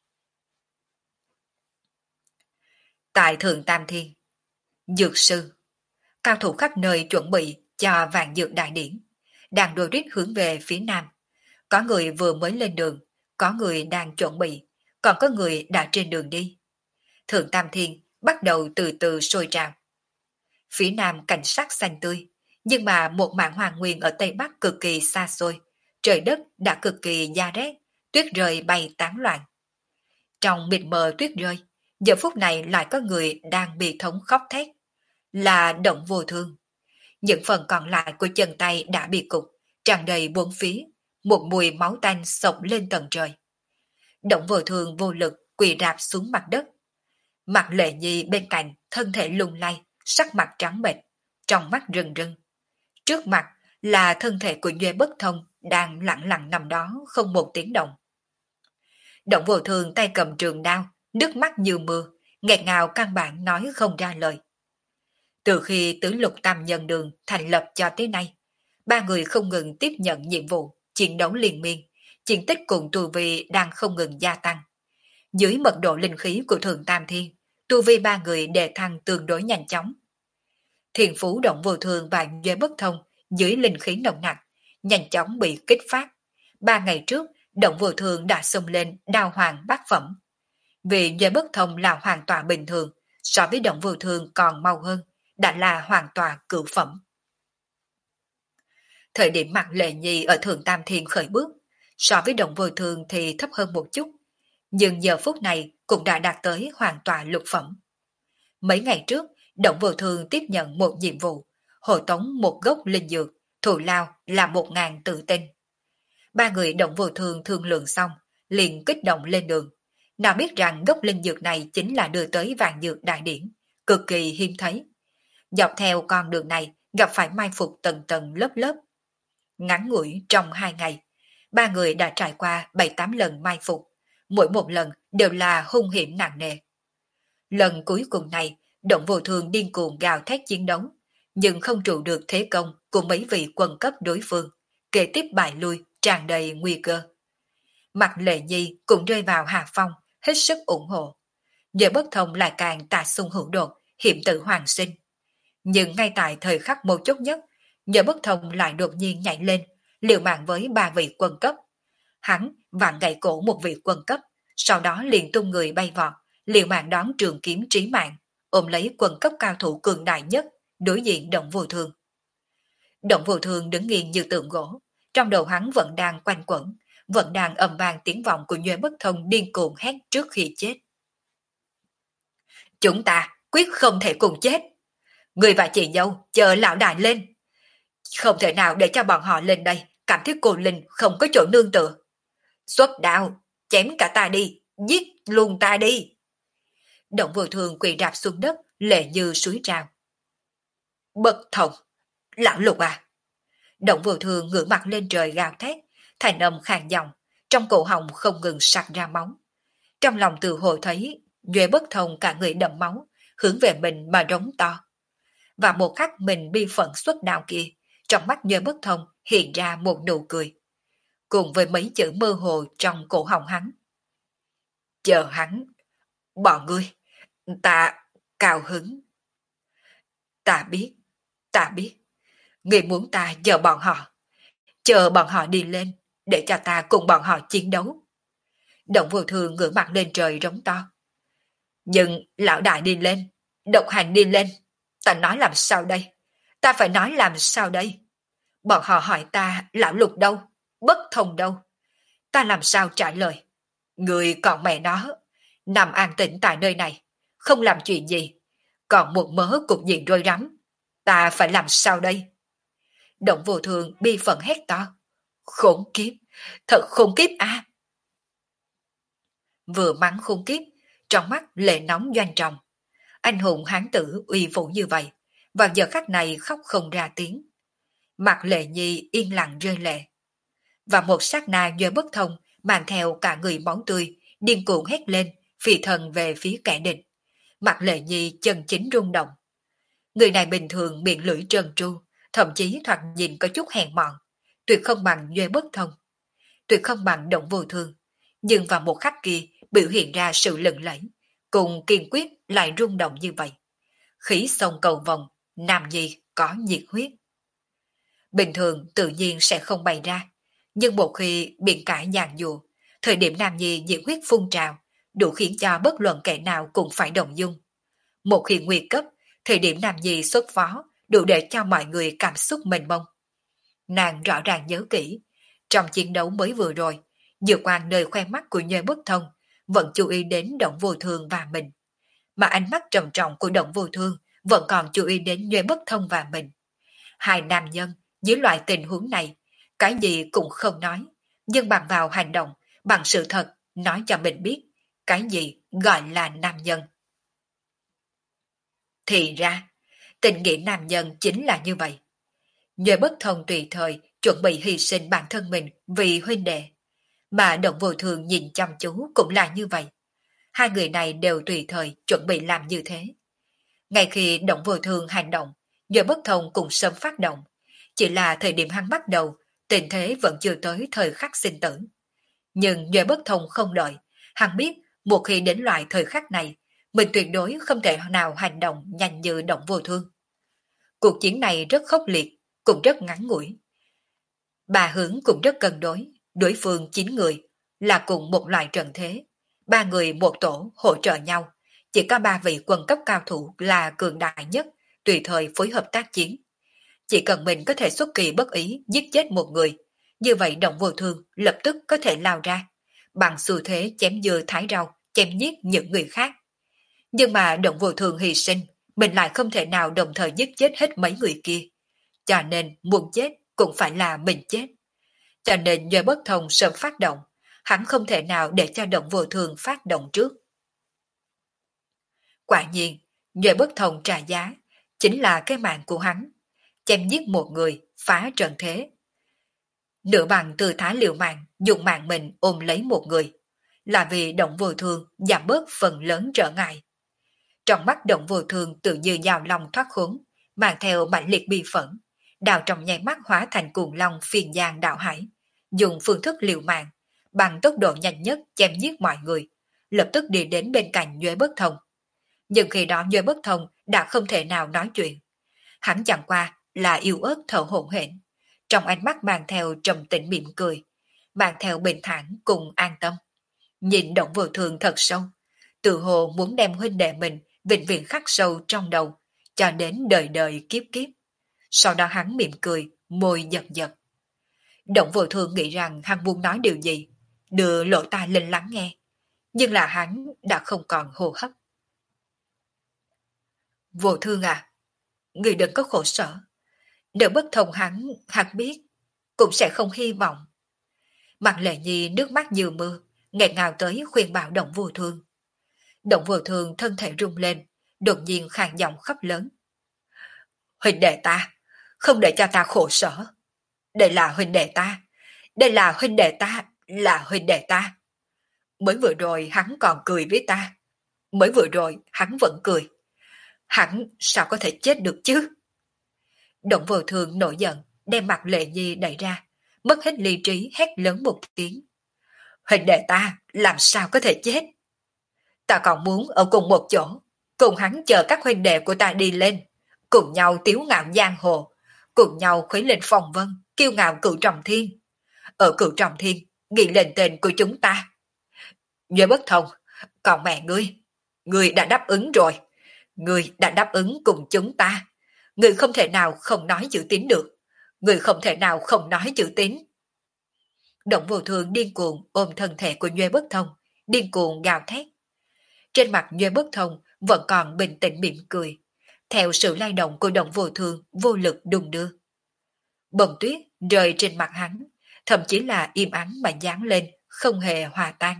Tại Thượng Tam Thiên, dược sư, cao thủ khắp nơi chuẩn bị cho vạn dược đại điển, đang đôi rít hướng về phía nam. Có người vừa mới lên đường, có người đang chuẩn bị, còn có người đã trên đường đi. Thượng Tam Thiên bắt đầu từ từ sôi trào. Phía nam cảnh sắc xanh tươi, nhưng mà một mảng hoàng nguyên ở tây bắc cực kỳ xa xôi, trời đất đã cực kỳ da rét, tuyết rơi bay tán loạn. Trong mịt mờ tuyết rơi, giờ phút này lại có người đang bị thống khóc thét, là Động Vô Thương. Những phần còn lại của chân tay đã bị cục, tràn đầy bốn phía, một mùi máu tanh sộc lên tận trời. Động Vô Thương vô lực quỳ rạp xuống mặt đất. Mặt Lệ Nhi bên cạnh, thân thể lung lay, sắc mặt trắng bệch, trong mắt rừng rưng. Trước mặt là thân thể của Duệ Bất Thông đang lặng lặng nằm đó không một tiếng động. Động Vô Thương tay cầm trường đao, nước mắt như mưa, nghẹt ngào căn bản nói không ra lời. Từ khi tứ lục tam nhân đường thành lập cho tới nay, ba người không ngừng tiếp nhận nhiệm vụ, chiến đấu liên miên, chiến tích cùng tu vi đang không ngừng gia tăng. Dưới mật độ linh khí của Thượng Tam Thiên, tu vi ba người đề thăng tương đối nhanh chóng. Thiền Phú Động Vô Thường và Duệ Bất Thông dưới linh khí nồng nặc, nhanh chóng bị kích phát. Ba ngày trước, Động Vô Thường đã xông lên đao hoàng bát phẩm. Vì Duệ Bất Thông là hoàn toàn bình thường, so với Động Vô Thường còn mau hơn, đã là hoàn toàn cửu phẩm. Thời điểm Mạc Lệ Nhi ở Thượng Tam Thiên khởi bước, so với Động Vô Thường thì thấp hơn một chút, nhưng giờ phút này cũng đã đạt tới hoàn toàn lục phẩm. Mấy ngày trước, Động Vô Thương tiếp nhận một nhiệm vụ, hộ tống một gốc linh dược, thù lao là một ngàn tự tinh. Ba người Động Vô Thương thương lượng xong, liền kích động lên đường. Nào biết rằng gốc linh dược này chính là đưa tới vạn dược đại điển, cực kỳ hiếm thấy. Dọc theo con đường này gặp phải mai phục tầng tầng lớp lớp. Ngắn ngủi trong hai ngày, ba người đã trải qua bảy tám lần mai phục, mỗi một lần đều là hung hiểm nặng nề. Lần cuối cùng này, Động Vô Thương điên cuồng gào thét chiến đấu, nhưng không trụ được thế công của mấy vị quân cấp đối phương, kế tiếp bại lui, tràn đầy nguy cơ. Mặt Lệ Nhi cũng rơi vào hạ phong, hết sức ủng hộ. Giờ Bất Thông lại càng tà xung hữu đột, hiểm tử hoàng sinh. Nhưng ngay tại thời khắc mấu chốt nhất, Giờ Bất Thông lại đột nhiên nhảy lên, liều mạng với ba vị quân cấp. Hắn vặn gãy cổ một vị quân cấp, sau đó liền tung người bay vọt, liều mạng đón trường kiếm trí mạng, ôm lấy quân cấp cao thủ cường đại nhất, đối diện Động Vô Thương. Động Vô Thương đứng nghiêng như tượng gỗ, trong đầu hắn vẫn đang quanh quẩn, vẫn đang ầm vang tiếng vọng của Nhuệ Bất Thông điên cuồng hét trước khi chết. Chúng ta quyết không thể cùng chết. Người và chị dâu chờ lão đại lên. Không thể nào để cho bọn họ lên đây, cảm thấy cô Linh không có chỗ nương tựa. Xuất đạo, chém cả ta đi, giết luôn ta đi. Động Vô Thương quỳ rạp xuống đất, lệ như suối trào. Bất Thông, lão Lục à. Động Vô Thương ngửa mặt lên trời gào thét, thành âm khàn giọng, trong cổ họng không ngừng sặc ra máu. Trong lòng tự hồ thấy Duệ Bất Thông cả người đẫm máu, hướng về mình mà rống to. Và một khắc mình bi phận xuất đạo kia, trong mắt Duệ Bất Thông hiện ra một nụ cười, cùng với mấy chữ mơ hồ trong cổ họng hắn. Chờ hắn, bọn ngươi, ta cao hứng. Ta biết, ta biết, ngươi muốn ta chờ bọn họ, chờ bọn họ đi lên, để cho ta cùng bọn họ chiến đấu. Động Vô Thương ngửa mặt lên trời rống to. Nhưng lão đại đi lên, độc hành đi lên, ta nói làm sao đây? Ta phải nói làm sao đây? Bọn họ hỏi ta lão Lục đâu, Bất Thông đâu? Ta làm sao trả lời? Người còn mẹ nó, nằm an tĩnh tại nơi này, không làm chuyện gì, còn một mớ cục diện rối rắm. Ta phải làm sao đây? Động Vô Thương bi phận hét to. Khốn kiếp, thật khốn kiếp à! Vừa mắng khốn kiếp, trong mắt lệ nóng doanh trọng. Anh hùng hán tử uy vũ như vậy, vào giờ khắc này khóc không ra tiếng. Mặt Lệ Nhi yên lặng rơi lệ. Và một sát na Duệ Bất Thông mang theo cả người máu tươi, điên cuồng hét lên, phi thần về phía kẻ địch. Mặt Lệ Nhi chân chính rung động. Người này bình thường miệng lưỡi trơn tru, thậm chí thoạt nhìn có chút hèn mọn, tuyệt không bằng Duệ Bất Thông, tuyệt không bằng Động Vô Thương, nhưng vào một khắc kia biểu hiện ra sự lừng lẫy, cùng kiên quyết lại rung động như vậy. Khí sông cầu vòng, nam nhi có nhiệt huyết. Bình thường tự nhiên sẽ không bày ra, nhưng một khi biển cả nhàn dùa, thời điểm nam nhi nhiệt huyết phun trào, đủ khiến cho bất luận kẻ nào cũng phải động dung. Một khi nguy cấp, thời điểm nam nhi xuất phó, đủ để cho mọi người cảm xúc mênh mông. Nàng rõ ràng nhớ kỹ, trong chiến đấu mới vừa rồi, dựa qua nơi khoe mắt của Nhuệ Bất Thông, vẫn chú ý đến Động Vô Thương và mình. Mà ánh mắt trầm trọng của Động Vô Thương vẫn còn chú ý đến Nhuệ Bất Thông và mình. Hai nam nhân, dưới loại tình huống này, cái gì cũng không nói, nhưng bằng vào hành động, bằng sự thật, nói cho mình biết, cái gì gọi là nam nhân. Thì ra, tình nghĩa nam nhân chính là như vậy. Nhuệ Bất Thông tùy thời chuẩn bị hy sinh bản thân mình vì huynh đệ, mà Động Vô Thương nhìn chăm chú cũng là như vậy. Hai người này đều tùy thời chuẩn bị làm như thế. Ngay khi Động Vô Thương hành động, Nhuệ Bất Thông cũng sớm phát động. Chỉ là thời điểm hắn bắt đầu, tình thế vẫn chưa tới thời khắc sinh tử. Nhưng Nhuệ Bất Thông không đợi, hắn biết một khi đến loại thời khắc này, mình tuyệt đối không thể nào hành động nhanh như Động Vô Thương. Cuộc chiến này rất khốc liệt, cũng rất ngắn ngủi. Ba hướng cũng rất cân đối, đối phương chín người, là cùng một loại trận thế. Ba người một tổ hỗ trợ nhau, chỉ có ba vị quân cấp cao thủ là cường đại nhất, tùy thời phối hợp tác chiến. Chỉ cần mình có thể xuất kỳ bất ý giết chết một người, như vậy Động Vô Thương lập tức có thể lao ra, bằng xu thế chém dưa thái rau, chém giết những người khác. Nhưng mà Động Vô Thương hy sinh, mình lại không thể nào đồng thời giết chết hết mấy người kia. Cho nên muốn chết cũng phải là mình chết. Cho nên Nhuệ Bất Thông sớm phát động, hắn không thể nào để cho Động Vô Thường phát động trước. Quả nhiên, Nhuệ Bất Thông trả giá, chính là cái mạng của hắn. Chém giết một người, phá trận thế. Nửa bằng tư thái liều mạng, dùng mạng mình ôm lấy một người. Là vì Động Vô Thường giảm bớt phần lớn trở ngại. Trong mắt Động Vô Thường tự như dao long thoát khốn, mang theo mạnh liệt bi phẫn, đào trong nháy mắt hóa thành cuồng long phiền giang đạo hải, dùng phương thức liều mạng, bằng tốc độ nhanh nhất chém giết mọi người, lập tức đi đến bên cạnh Nhuệ Bất Thông. Nhưng khi đó Nhuệ Bất Thông đã không thể nào nói chuyện. Hắn chẳng qua là yếu ớt thở hổn hển, trong ánh mắt mang theo trầm tĩnh mỉm cười, mang theo bình thản cùng an tâm. Nhìn Động Vô Thường thật sâu, tự hồ muốn đem huynh đệ mình vĩnh viễn khắc sâu trong đầu, cho đến đời đời kiếp kiếp. Sau đó hắn mỉm cười, môi giật giật. Động Vô Thường nghĩ rằng hắn muốn nói điều gì, đưa lỗ tai lên lắng nghe, nhưng là hắn đã không còn hô hấp. Vô Thương à, người đừng có khổ sở. Nếu Bất Thông hắn, hắn biết, cũng sẽ không hy vọng. Mặt Lệ Nhi nước mắt như mưa, nghẹn ngào tới khuyên bảo Động Vô Thương. Động Vô Thương thân thể rung lên, đột nhiên khàn giọng khóc lớn. Huynh đệ ta, không để cho ta khổ sở. Đây là huynh đệ ta, đây là huynh đệ ta, là huynh đệ ta. Mới vừa rồi hắn còn cười với ta, mới vừa rồi hắn vẫn cười. Hắn sao có thể chết được chứ? Động Vô Thường nổi giận, đem mặt Lệ Nhi đẩy ra, mất hết lý trí hét lớn một tiếng. Huynh đệ ta làm sao có thể chết? Ta còn muốn ở cùng một chỗ, cùng hắn chờ các huynh đệ của ta đi lên, cùng nhau tiếu ngạo giang hồ, cùng nhau khuấy lên phong vân, kiêu ngạo Cửu Trọng Thiên. Ở Cửu Trọng Thiên, ghi lên tên của chúng ta. Nhuệ Bất Thông, còn mẹ ngươi, ngươi đã đáp ứng rồi. Ngươi đã đáp ứng cùng chúng ta. Ngươi không thể nào không nói chữ tín được. Ngươi không thể nào không nói chữ tín. Động Vô Thường điên cuồng ôm thân thể của Nhuệ Bất Thông, điên cuồng gào thét. Trên mặt Nhuệ Bất Thông vẫn còn bình tĩnh mỉm cười, theo sự lay động của Động Vô Thường vô lực đung đưa. Bông tuyết rơi trên mặt hắn, thậm chí là im ắng mà dán lên, không hề hòa tan.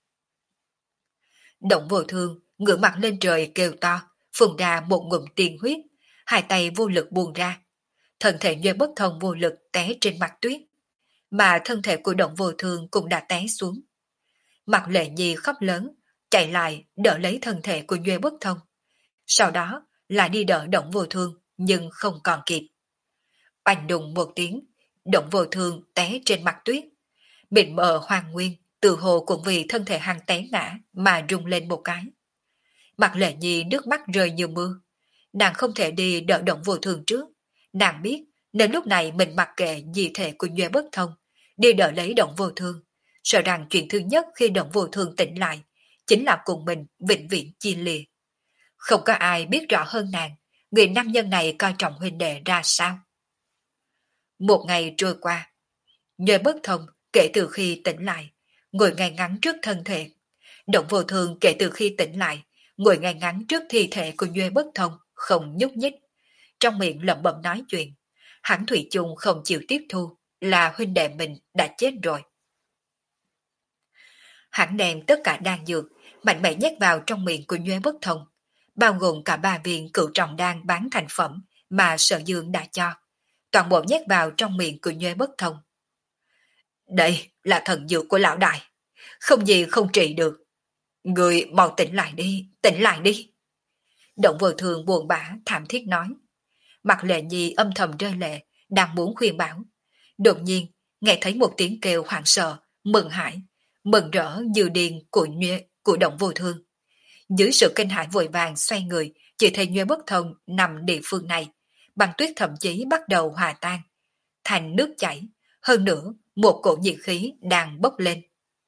Động Vô Thường ngửa mặt lên trời kêu to, phun ra một ngụm tiên huyết, hai tay vô lực buông ra. Thân thể Nhuệ Bất Thông vô lực té trên mặt tuyết, mà thân thể của Động Vô Thường cũng đã té xuống. Mặt Lệ Nhi khóc lớn, chạy lại đỡ lấy thân thể của Nhuệ Bất Thông. Sau đó là đi đỡ Động Vô Thường, nhưng không còn kịp. Oanh đùng một tiếng, Động Vô Thường té trên mặt tuyết. Mịn mờ hoàng nguyên, tự hồ cũng vì thân thể hắn té ngã mà rung lên một cái. Mặt Lệ Nhi nước mắt rơi như mưa. Nàng không thể đi đỡ Động Vô Thường trước. Nàng biết nên lúc này mình mặc kệ di thể của Nhuệ Bất Thông, đi đỡ lấy Động Vô Thường, sợ rằng chuyện thứ nhất khi Động Vô Thường tỉnh lại chính là cùng mình vĩnh viễn chia lìa. Không có ai biết rõ hơn nàng người nam nhân này coi trọng huynh đệ ra sao. Một ngày trôi qua, Nhuệ Bất Thông kể từ khi tỉnh lại ngồi ngay ngắn trước thân thể. Động Vô Thường kể từ khi tỉnh lại ngồi ngay ngắn trước thi thể của Nhuệ Bất Thông, không nhúc nhích, trong miệng lẩm bẩm nói chuyện. Hắn thủy chung không chịu tiếp thu là huynh đệ mình đã chết rồi. Hắn đem tất cả đan dược mạnh mẽ nhét vào trong miệng của Nhuệ Bất Thông, bao gồm cả ba viên Cửu Trọng Đan bán thành phẩm mà Sở Dương đã cho, toàn bộ nhét vào trong miệng của Nhuệ Bất Thông. Đây là thần dược của lão đại, không gì không trị được. Người mau tỉnh lại đi, tỉnh lại đi. Động Vô Thường buồn bã thảm thiết nói. Mặt Lệ Nhi âm thầm rơi lệ, đang muốn khuyên bảo. Đột nhiên nghe thấy một tiếng kêu hoảng sợ, mừng hãi, mừng rỡ như điên của Nhuệ của Động Vô Thường. Dưới sự kinh hãi vội vàng xoay người, chỉ thấy Nhuệ Bất Thông nằm địa phương này, băng tuyết thậm chí bắt đầu hòa tan, thành nước chảy. Hơn nữa, một cổ nhiệt khí đang bốc lên.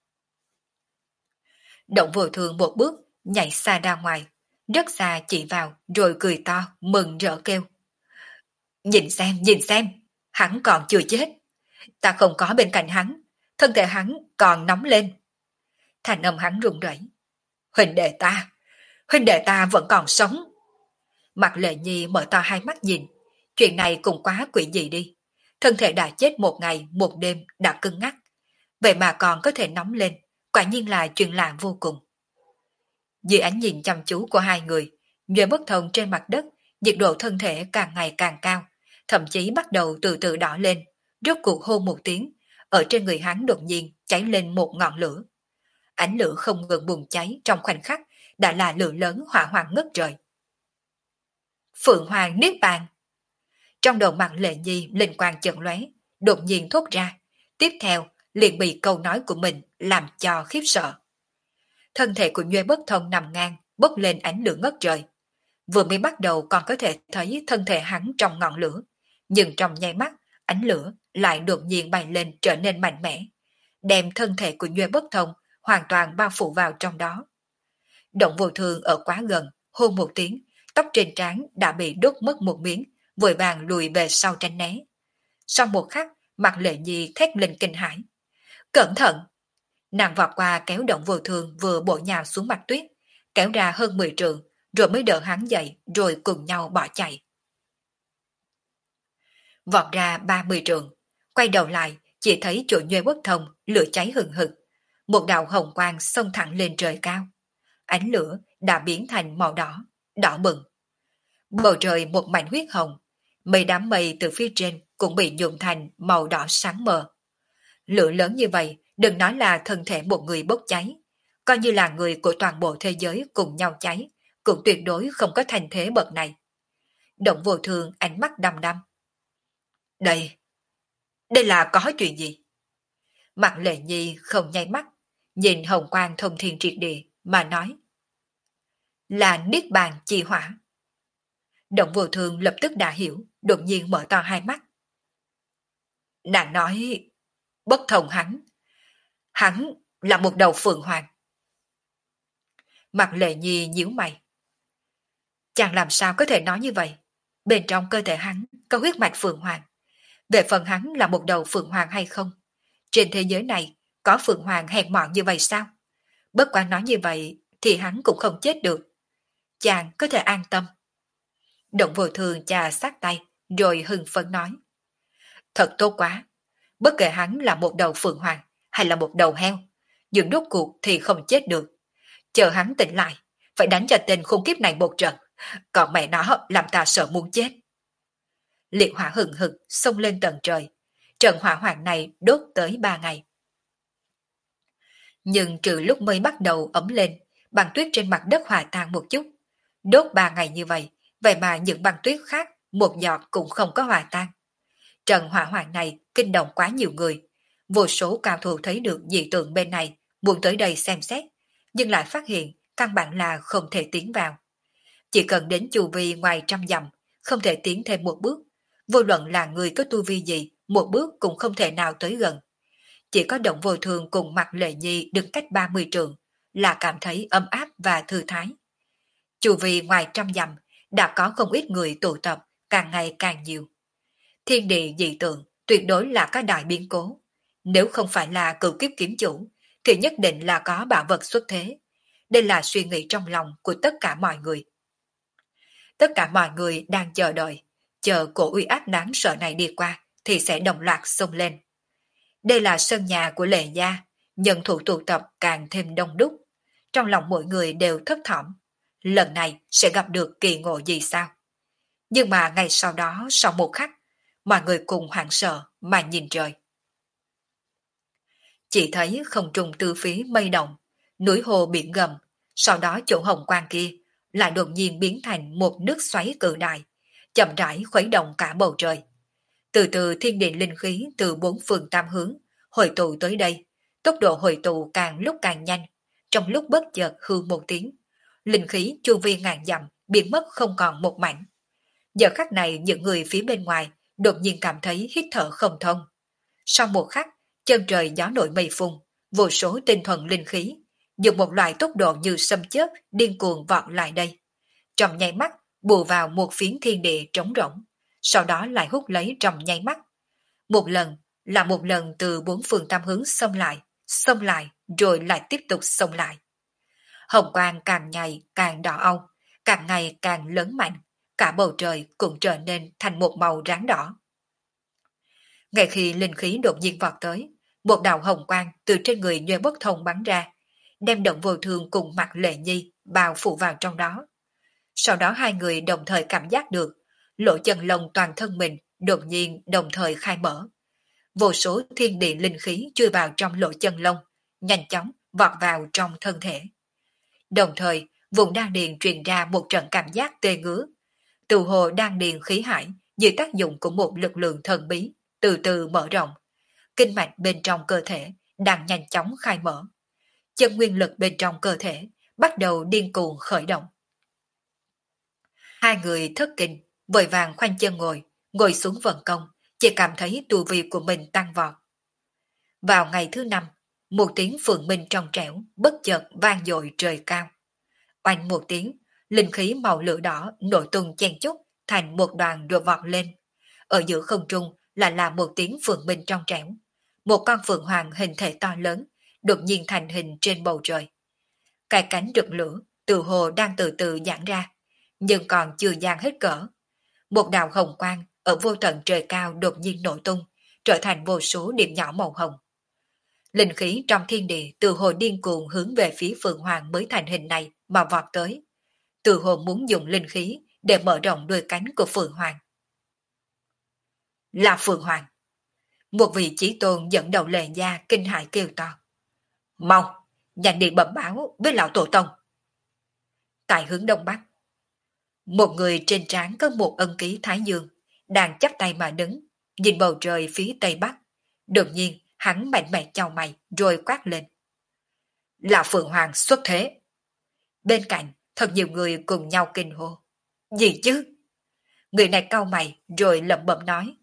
Động Vô Thường một bước nhảy xa ra ngoài, rất xa chỉ vào rồi cười to mừng rỡ kêu. Nhìn xem, nhìn xem, hắn còn chưa chết. Ta không có bên cạnh hắn, thân thể hắn còn nóng lên. Thành âm hắn run rẩy. Huynh đệ ta, huynh đệ ta vẫn còn sống. Mặt Lệ Nhi mở to hai mắt nhìn, chuyện này cũng quá quỷ dị đi. Thân thể đã chết một ngày, một đêm đã cứng ngắc. Vậy mà còn có thể nóng lên, quả nhiên là chuyện lạ vô cùng. Dưới ánh nhìn chăm chú của hai người, Nhuệ Bất Thông trên mặt đất, nhiệt độ thân thể càng ngày càng cao, thậm chí bắt đầu từ từ đỏ lên, rốt cuộc hô một tiếng, ở trên người hắn đột nhiên cháy lên một ngọn lửa. Ánh lửa không ngừng bùng cháy trong khoảnh khắc, đã là lửa lớn hỏa hoạn ngất trời. Phượng Hoàng Niết Bàn. Trong đầu mặt Lệ Nhi linh quang chợt lóe, đột nhiên thốt ra, tiếp theo liền bị câu nói của mình làm cho khiếp sợ. Thân thể của Nhuệ Bất Thông nằm ngang, bốc lên ánh lửa ngất trời. Vừa mới bắt đầu còn có thể thấy thân thể hắn trong ngọn lửa, nhưng trong nháy mắt, ánh lửa lại đột nhiên bay lên trở nên mạnh mẽ, đem thân thể của Nhuệ Bất Thông hoàn toàn bao phủ vào trong đó. Động Vô Thường ở quá gần, hô một tiếng, tóc trên trán đã bị đốt mất một miếng, vội vàng lùi về sau tránh né. Sau một khắc, mặt Lệ Nhi thét lên kinh hãi. Cẩn thận! Nàng vọt qua kéo Động Vô Thường vừa bổ nhào xuống mặt tuyết, kéo ra hơn mười trượng, rồi mới đỡ hắn dậy, rồi cùng nhau bỏ chạy. Vọt ra ba mươi trượng, quay đầu lại, chỉ thấy chỗ Nhuệ Bất Thông lửa cháy hừng hực, một đạo hồng quang xông thẳng lên trời cao. Ánh lửa đã biến thành màu đỏ, đỏ bừng. Bầu trời một mảnh huyết hồng, mây đám mây từ phía trên cũng bị nhuộm thành màu đỏ sáng mờ. Lửa lớn như vậy, đừng nói là thân thể một người bốc cháy, coi như là người của toàn bộ thế giới cùng nhau cháy, cũng tuyệt đối không có thành thế bậc này. Động Vô Thường ánh mắt đăm đăm. Đây, đây là có chuyện gì? Mặt Lệ Nhi không nháy mắt, nhìn hồng quang thông thiên triệt địa mà nói. Là Niết Bàn chi hỏa. Động Vô Thường lập tức đã hiểu, đột nhiên mở to hai mắt. Nàng nói, Bất Thông hắn, hắn là một đầu phượng hoàng. Mặt Lệ Nhi nhíu mày. Chàng làm sao có thể nói như vậy? Bên trong cơ thể hắn có huyết mạch phượng hoàng. Về phần hắn là một đầu phượng hoàng hay không? Trên thế giới này có phượng hoàng hèn mọn như vậy sao? Bất quá nói như vậy thì hắn cũng không chết được. Chàng có thể an tâm. Động Vô Thường chà sát tay, rồi hưng phấn nói. Thật tốt quá. Bất kể hắn là một đầu phượng hoàng hay là một đầu heo, nhưng rốt cuộc thì không chết được. Chờ hắn tỉnh lại, phải đánh cho tên khốn kiếp này một trận. Còn mẹ nó làm ta sợ muốn chết. Liệt hỏa hừng hực xông lên tận trời. Trận hỏa hoạn này đốt tới ba ngày. Nhưng trừ lúc mới bắt đầu ấm lên, băng tuyết trên mặt đất hòa tan một chút. Đốt ba ngày như vậy, vậy mà những băng tuyết khác một giọt cũng không có hòa tan. Trận hỏa hoạn này kinh động quá nhiều người. Vô số cao thủ thấy được dị tượng bên này, muốn tới đây xem xét, nhưng lại phát hiện căn bản là không thể tiến vào. Chỉ cần đến chu vi ngoài trăm dặm, không thể tiến thêm một bước. Vô luận là người có tu vi gì, một bước cũng không thể nào tới gần. Chỉ có Động Vô Thường cùng mặt Lệ Nhi đứng cách ba mươi trượng, là cảm thấy ấm áp và thư thái. Chu vi ngoài trăm dặm, đã có không ít người tụ tập, càng ngày càng nhiều. Thiên địa dị tượng tuyệt đối là có đại biến cố. Nếu không phải là cửu kiếp kiếm chủ, thì nhất định là có bảo vật xuất thế. Đây là suy nghĩ trong lòng của tất cả mọi người. Tất cả mọi người đang chờ đợi, chờ cổ uy áp đáng sợ này đi qua, thì sẽ đồng loạt xông lên. Đây là sân nhà của Lệ gia, nhân thủ tụ tập càng thêm đông đúc. Trong lòng mỗi người đều thấp thỏm. Lần này sẽ gặp được kỳ ngộ gì sao? Nhưng mà ngày sau đó, sau một khắc, mọi người cùng hoảng sợ mà nhìn trời. Chỉ thấy không trung tư phía mây động, núi hồ biển gầm, sau đó chỗ hồng quang kia lại đột nhiên biến thành một nước xoáy cự đại, chậm rãi khuấy động cả bầu trời. Từ từ thiên địa linh khí từ bốn phương tam hướng hội tụ tới đây, tốc độ hội tụ càng lúc càng nhanh, trong lúc bất chợt hư một tiếng, linh khí chu vi ngàn dặm biến mất không còn một mảnh. Giờ khắc này những người phía bên ngoài đột nhiên cảm thấy hít thở không thông. Sau một khắc, chân trời gió nổi mây phun, vô số tinh thuần linh khí, dùng một loại tốc độ như sấm chớp điên cuồng vọt lại đây. Trong nháy mắt, bù vào một phiến thiên địa trống rỗng, sau đó lại hút lấy trong nháy mắt. Một lần, là một lần từ bốn phương tam hướng xông lại, xông lại, rồi lại tiếp tục xông lại. Hồng quang càng ngày càng đỏ âu, càng ngày càng lớn mạnh, cả bầu trời cũng trở nên thành một màu ráng đỏ. Ngay khi linh khí đột nhiên vọt tới, một đạo hồng quang từ trên người Nhuệ Bất Thông bắn ra, đem Động Vô Thường cùng Mạc Lệ Nhi bao phủ vào trong đó. Sau đó hai người đồng thời cảm giác được, lỗ chân lông toàn thân mình đột nhiên đồng thời khai mở. Vô số thiên địa linh khí chui vào trong lỗ chân lông, nhanh chóng vọt vào trong thân thể. Đồng thời, vùng đan điền truyền ra một trận cảm giác tê ngứa. Từ hồ đan điền khí hải dưới tác dụng của một lực lượng thần bí, từ từ mở rộng. Kinh mạch bên trong cơ thể đang nhanh chóng khai mở. Chân nguyên lực bên trong cơ thể bắt đầu điên cuồng khởi động. Hai người thất kinh, vội vàng khoanh chân ngồi, ngồi xuống vận công, chỉ cảm thấy tu vi của mình tăng vọt. Vào ngày thứ năm, một tiếng phượng minh trong trẻo, bất chợt vang dội trời cao. Oanh một tiếng, linh khí màu lửa đỏ nổi tung chen chúc thành một đoàn rồi vọt lên. Ở giữa không trung là là một tiếng phượng minh trong trẻo. Một con phượng hoàng hình thể to lớn, đột nhiên thành hình trên bầu trời. Cái cánh rực lửa, từ hồ đang từ từ giãn ra, nhưng còn chưa giãn hết cỡ. Một đạo hồng quang ở vô tận trời cao đột nhiên nổ tung, trở thành vô số điểm nhỏ màu hồng. Linh khí trong thiên địa từ hồ điên cuồng hướng về phía Phượng Hoàng mới thành hình này mà vọt tới. Từ hồ muốn dùng linh khí để mở rộng đuôi cánh của Phượng Hoàng. Là Phượng Hoàng. Một vị chí tôn dẫn đầu lệ gia kinh hãi kêu to. Mau, nhanh đi bẩm báo với lão tổ tông. Tại hướng đông bắc, một người trên trán có một ân ký thái dương, đang chắp tay mà đứng, nhìn bầu trời phía tây bắc. Đột nhiên, hắn mạnh mẽ chau mày rồi quát lên. Là Phượng Hoàng xuất thế. Bên cạnh, thật nhiều người cùng nhau kinh hô. Gì chứ? Người này cau mày rồi lẩm bẩm nói.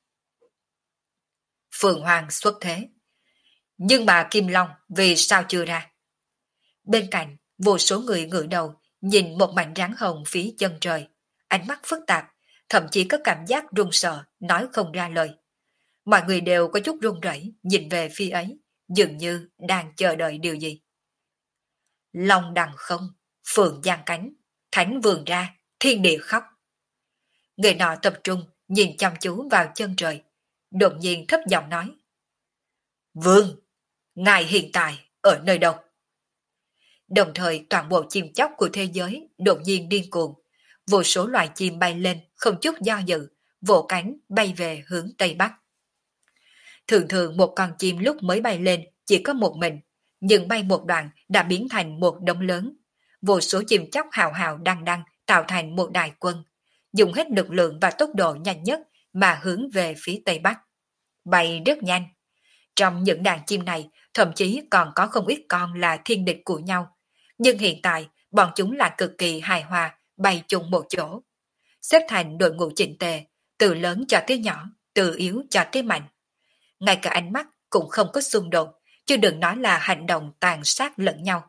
Phượng Hoàng xuất thế. Nhưng mà Kim Long vì sao chưa ra? Bên cạnh, vô số người ngửa đầu nhìn một mảnh rắn hồng phía chân trời, ánh mắt phức tạp, thậm chí có cảm giác run sợ, nói không ra lời. Mọi người đều có chút run rẩy nhìn về phía ấy, dường như đang chờ đợi điều gì. Long đằng không, phượng giang cánh, thánh vườn ra, thiên địa khóc. Người nọ tập trung nhìn chăm chú vào chân trời, đột nhiên thấp giọng nói. Vương, ngài hiện tại ở nơi đâu? Đồng thời toàn bộ chim chóc của thế giới đột nhiên điên cuồng, vô số loài chim bay lên không chút do dự, vỗ cánh bay về hướng Tây Bắc. Thường thường một con chim lúc mới bay lên chỉ có một mình, nhưng bay một đoạn đã biến thành một đống lớn. Vô số chim chóc hào hào đăng đăng tạo thành một đại quân, dùng hết lực lượng và tốc độ nhanh nhất mà hướng về phía Tây Bắc. Bay rất nhanh. Trong những đàn chim này, thậm chí còn có không ít con là thiên địch của nhau. Nhưng hiện tại, bọn chúng là cực kỳ hài hòa, bay chung một chỗ. Xếp thành đội ngũ chỉnh tề, từ lớn cho tới nhỏ, từ yếu cho tới mạnh. Ngay cả ánh mắt cũng không có xung đột, chứ đừng nói là hành động tàn sát lẫn nhau.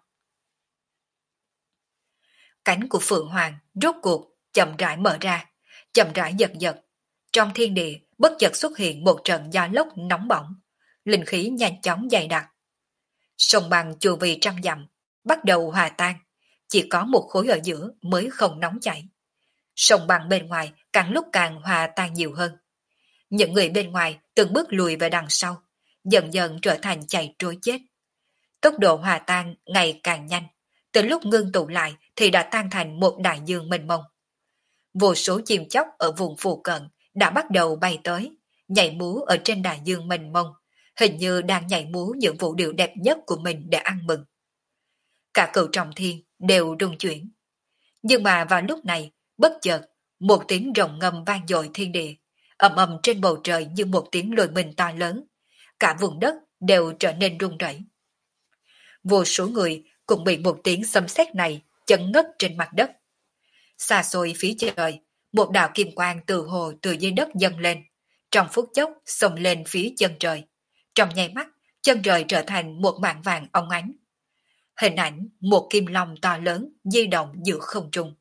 Cánh của Phượng Hoàng rốt cuộc chậm rãi mở ra, chậm rãi giật giật. Trong thiên địa bất chợt xuất hiện một trận gió lốc nóng bỏng, linh khí nhanh chóng dày đặc. Sông băng chu vi trăm dặm bắt đầu hòa tan, chỉ có một khối ở giữa mới không nóng chảy. Sông băng bên ngoài càng lúc càng hòa tan nhiều hơn. Những người bên ngoài từng bước lùi về đằng sau, dần dần trở thành chạy trối chết. Tốc độ hòa tan ngày càng nhanh, từ lúc ngưng tụ lại thì đã tan thành một đại dương mênh mông. Vô số chim chóc ở vùng phụ cận đã bắt đầu bay tới, nhảy múa ở trên đại dương mênh mông, hình như đang nhảy múa những vũ điệu đẹp nhất của mình để ăn mừng. Cả cửu trọng thiên đều rung chuyển. Nhưng mà vào lúc này, bất chợt, một tiếng rồng ngâm vang dội thiên địa, ầm ầm trên bầu trời như một tiếng lôi mình to lớn. Cả vùng đất đều trở nên rung rẩy. Vô số người cũng bị một tiếng sấm sét này chấn ngất trên mặt đất. Xa xôi phía trời, một đạo kim quang từ hồ từ dưới đất dâng lên, trong phút chốc xông lên phía chân trời. Trong nháy mắt, chân trời trở thành một mảng vàng óng ánh. Hình ảnh một kim long to lớn di động giữa không trung.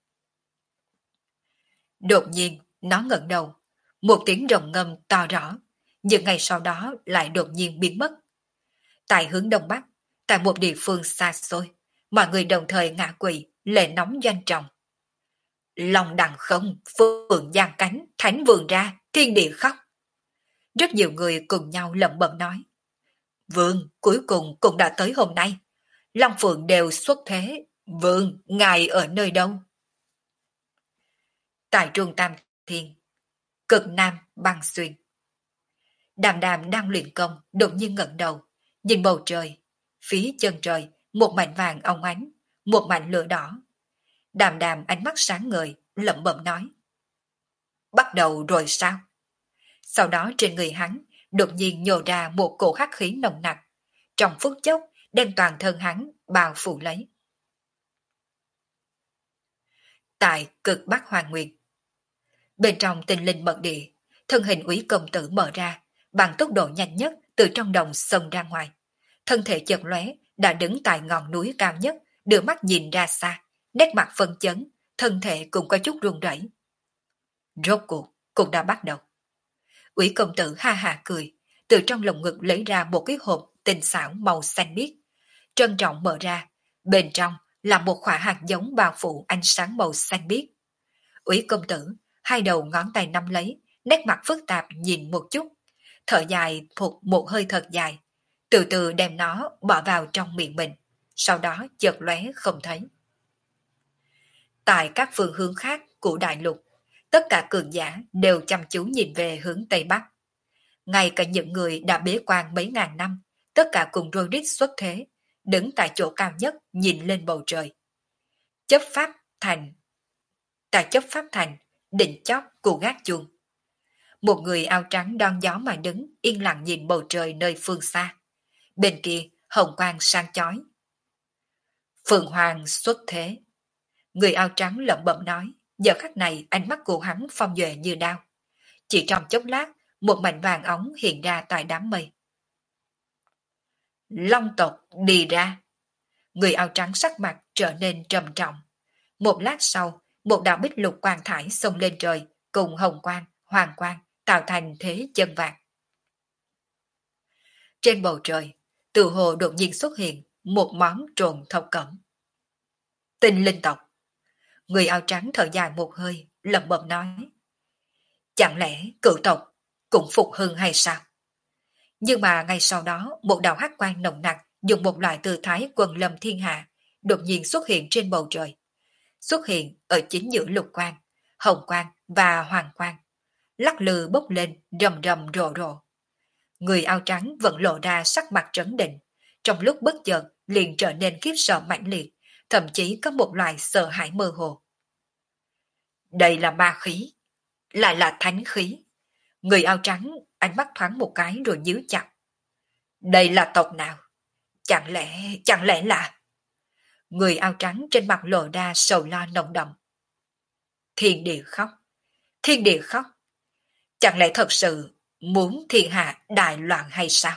Đột nhiên, nó ngẩng đầu, một tiếng rồng ngâm to rõ, nhưng ngay sau đó lại đột nhiên biến mất. Tại hướng đông bắc, tại một địa phương xa xôi, mọi người đồng thời ngã quỵ, lệ nóng doanh trọng. Lòng đằng không, phượng giang cánh, thánh vườn ra, thiên địa khóc. Rất nhiều người cùng nhau lẩm bẩm nói. Vương cuối cùng cũng đã tới hôm nay. Long Phượng đều xuất thế. Vương, ngài ở nơi đâu? Tại trường Tam Thiên, cực Nam băng xuyên. Đàm đàm đang luyện công, đột nhiên ngẩng đầu, nhìn bầu trời, phía chân trời, một mảnh vàng óng ánh, một mảnh lửa đỏ. Đàm đàm ánh mắt sáng ngời, lẩm bẩm nói. Bắt đầu rồi sao? Sau đó trên người hắn, đột nhiên nhô ra một cổ hắc khí nồng nặc. Trong phút chốc, đem toàn thân hắn bao phủ lấy. Tại cực Bắc Hoàng Nguyên, bên trong tinh linh mật địa, thân hình úy công tử mở ra, bằng tốc độ nhanh nhất từ trong đồng xông ra ngoài. Thân thể chợt lóe, đã đứng tại ngọn núi cao nhất, đưa mắt nhìn ra xa, nét mặt phân chấn, thân thể cũng có chút run rẩy. Rốt cuộc cũng đã bắt đầu. Úy công tử ha ha cười, từ trong lồng ngực lấy ra một cái hộp tinh xảo màu xanh biếc, trân trọng mở ra, bên trong là một khỏa hạt giống bao phủ ánh sáng màu xanh biếc. Úy công tử hai đầu ngón tay nắm lấy, nét mặt phức tạp nhìn một chút, thở dài thụt một hơi thật dài, từ từ đem nó bỏ vào trong miệng mình, sau đó chợt lóe không thấy. Tại các phương hướng khác của đại lục, tất cả cường giả đều chăm chú nhìn về hướng Tây Bắc. Ngay cả những người đã bế quan mấy ngàn năm, tất cả cùng rôi rít xuất thế, đứng tại chỗ cao nhất nhìn lên bầu trời. Chấp pháp thành Tại chấp pháp thành, đỉnh chóp của gác chuông. Một người áo trắng đón gió mà đứng, yên lặng nhìn bầu trời nơi phương xa. Bên kia, hồng quang sang chói. Phượng Hoàng xuất thế. Người áo trắng lẩm bẩm nói, giờ khắc này ánh mắt của hắn phong duệ như đao. Chỉ trong chốc lát, một mảnh vàng óng hiện ra tại đám mây. Long tộc đi ra. Người áo trắng sắc mặt trở nên trầm trọng. Một lát sau, một đạo bích lục quang thải xông lên trời, cùng hồng quang, hoàng quang, tạo thành thế chân vàng. Trên bầu trời, từ hồ đột nhiên xuất hiện một món trồn thập cẩm. Tinh linh tộc. Người áo trắng thở dài một hơi, lẩm bẩm nói. Chẳng lẽ cửu tộc cũng phục hưng hay sao? Nhưng mà ngay sau đó, một đạo hắc quang nồng nặc dùng một loại tư thái quần lâm thiên hạ, đột nhiên xuất hiện trên bầu trời. Xuất hiện ở chính giữa lục quang, hồng quang và hoàng quang, lắc lư bốc lên rầm rầm rộ rộ. Người áo trắng vẫn lộ ra sắc mặt trấn định, trong lúc bất chợt liền trở nên khiếp sợ mãnh liệt, thậm chí có một loại sợ hãi mơ hồ. Đây là ma khí, lại là thánh khí. Người áo trắng ánh mắt thoáng một cái rồi nhíu chặt. Đây là tộc nào? Chẳng lẽ, chẳng lẽ là... Người áo trắng trên mặt lộ ra sầu lo nồng đậm. Thiên địa khóc, thiên địa khóc. Chẳng lẽ thật sự muốn thiên hạ đại loạn hay sao?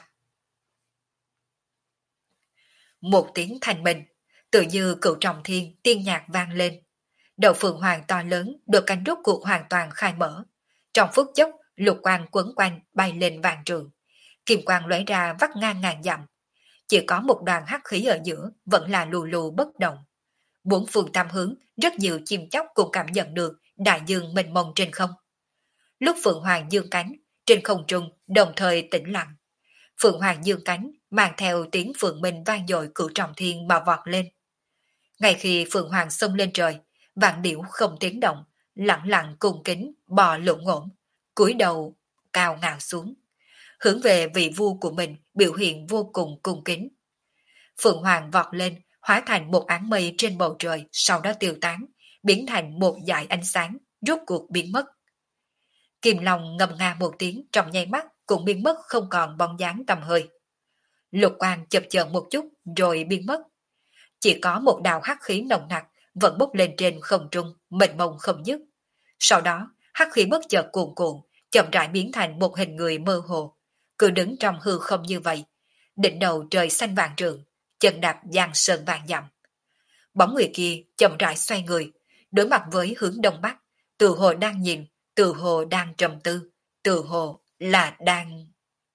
Một tiếng thanh minh, tự như cửu trọng thiên tiên nhạc vang lên. Đầu phượng hoàng to lớn, đôi cánh rốt cuộc hoàn toàn khai mở. Trong phút chốc, lục quang quấn quanh bay lên vàng trường. Kim quang lóe ra vắt ngang ngàn dặm. Chỉ có một đoàn hắc khí ở giữa vẫn là lù lù bất động. Bốn phương tam hướng, rất nhiều chim chóc cũng cảm nhận được đại dương mênh mông trên không. Lúc Phượng Hoàng dương cánh, trên không trung đồng thời tĩnh lặng. Phượng Hoàng dương cánh mang theo tiếng phượng minh vang dội cửu trọng thiên mà vọt lên. Ngay khi Phượng Hoàng xông lên trời, vạn điểu không tiếng động, lặng lặng cung kính bò lộn ngỗng, cúi đầu cao ngạo xuống, hướng về vị vua của mình biểu hiện vô cùng cung kính. Phượng Hoàng vọt lên, hóa thành một áng mây trên bầu trời, sau đó tiêu tán, biến thành một dải ánh sáng, rốt cuộc biến mất. Kim Long ngâm nga một tiếng trong nháy mắt cũng biến mất không còn bóng dáng tầm hơi. Lục quang chập chờn một chút rồi biến mất. Chỉ có một đạo hắc khí nồng nặc vẫn bốc lên trên không trung, mênh mông không dứt. Sau đó, hắc khí bất chợt cuồn cuộn, chậm rãi biến thành một hình người mơ hồ, cứ đứng trong hư không như vậy. Đỉnh đầu trời xanh vàng trường, chân đạp giang sơn vàng dặm. Bóng người kia chậm rãi xoay người, đối mặt với hướng đông bắc, từ hồ đang nhìn, từ hồ đang trầm tư, từ hồ là đang...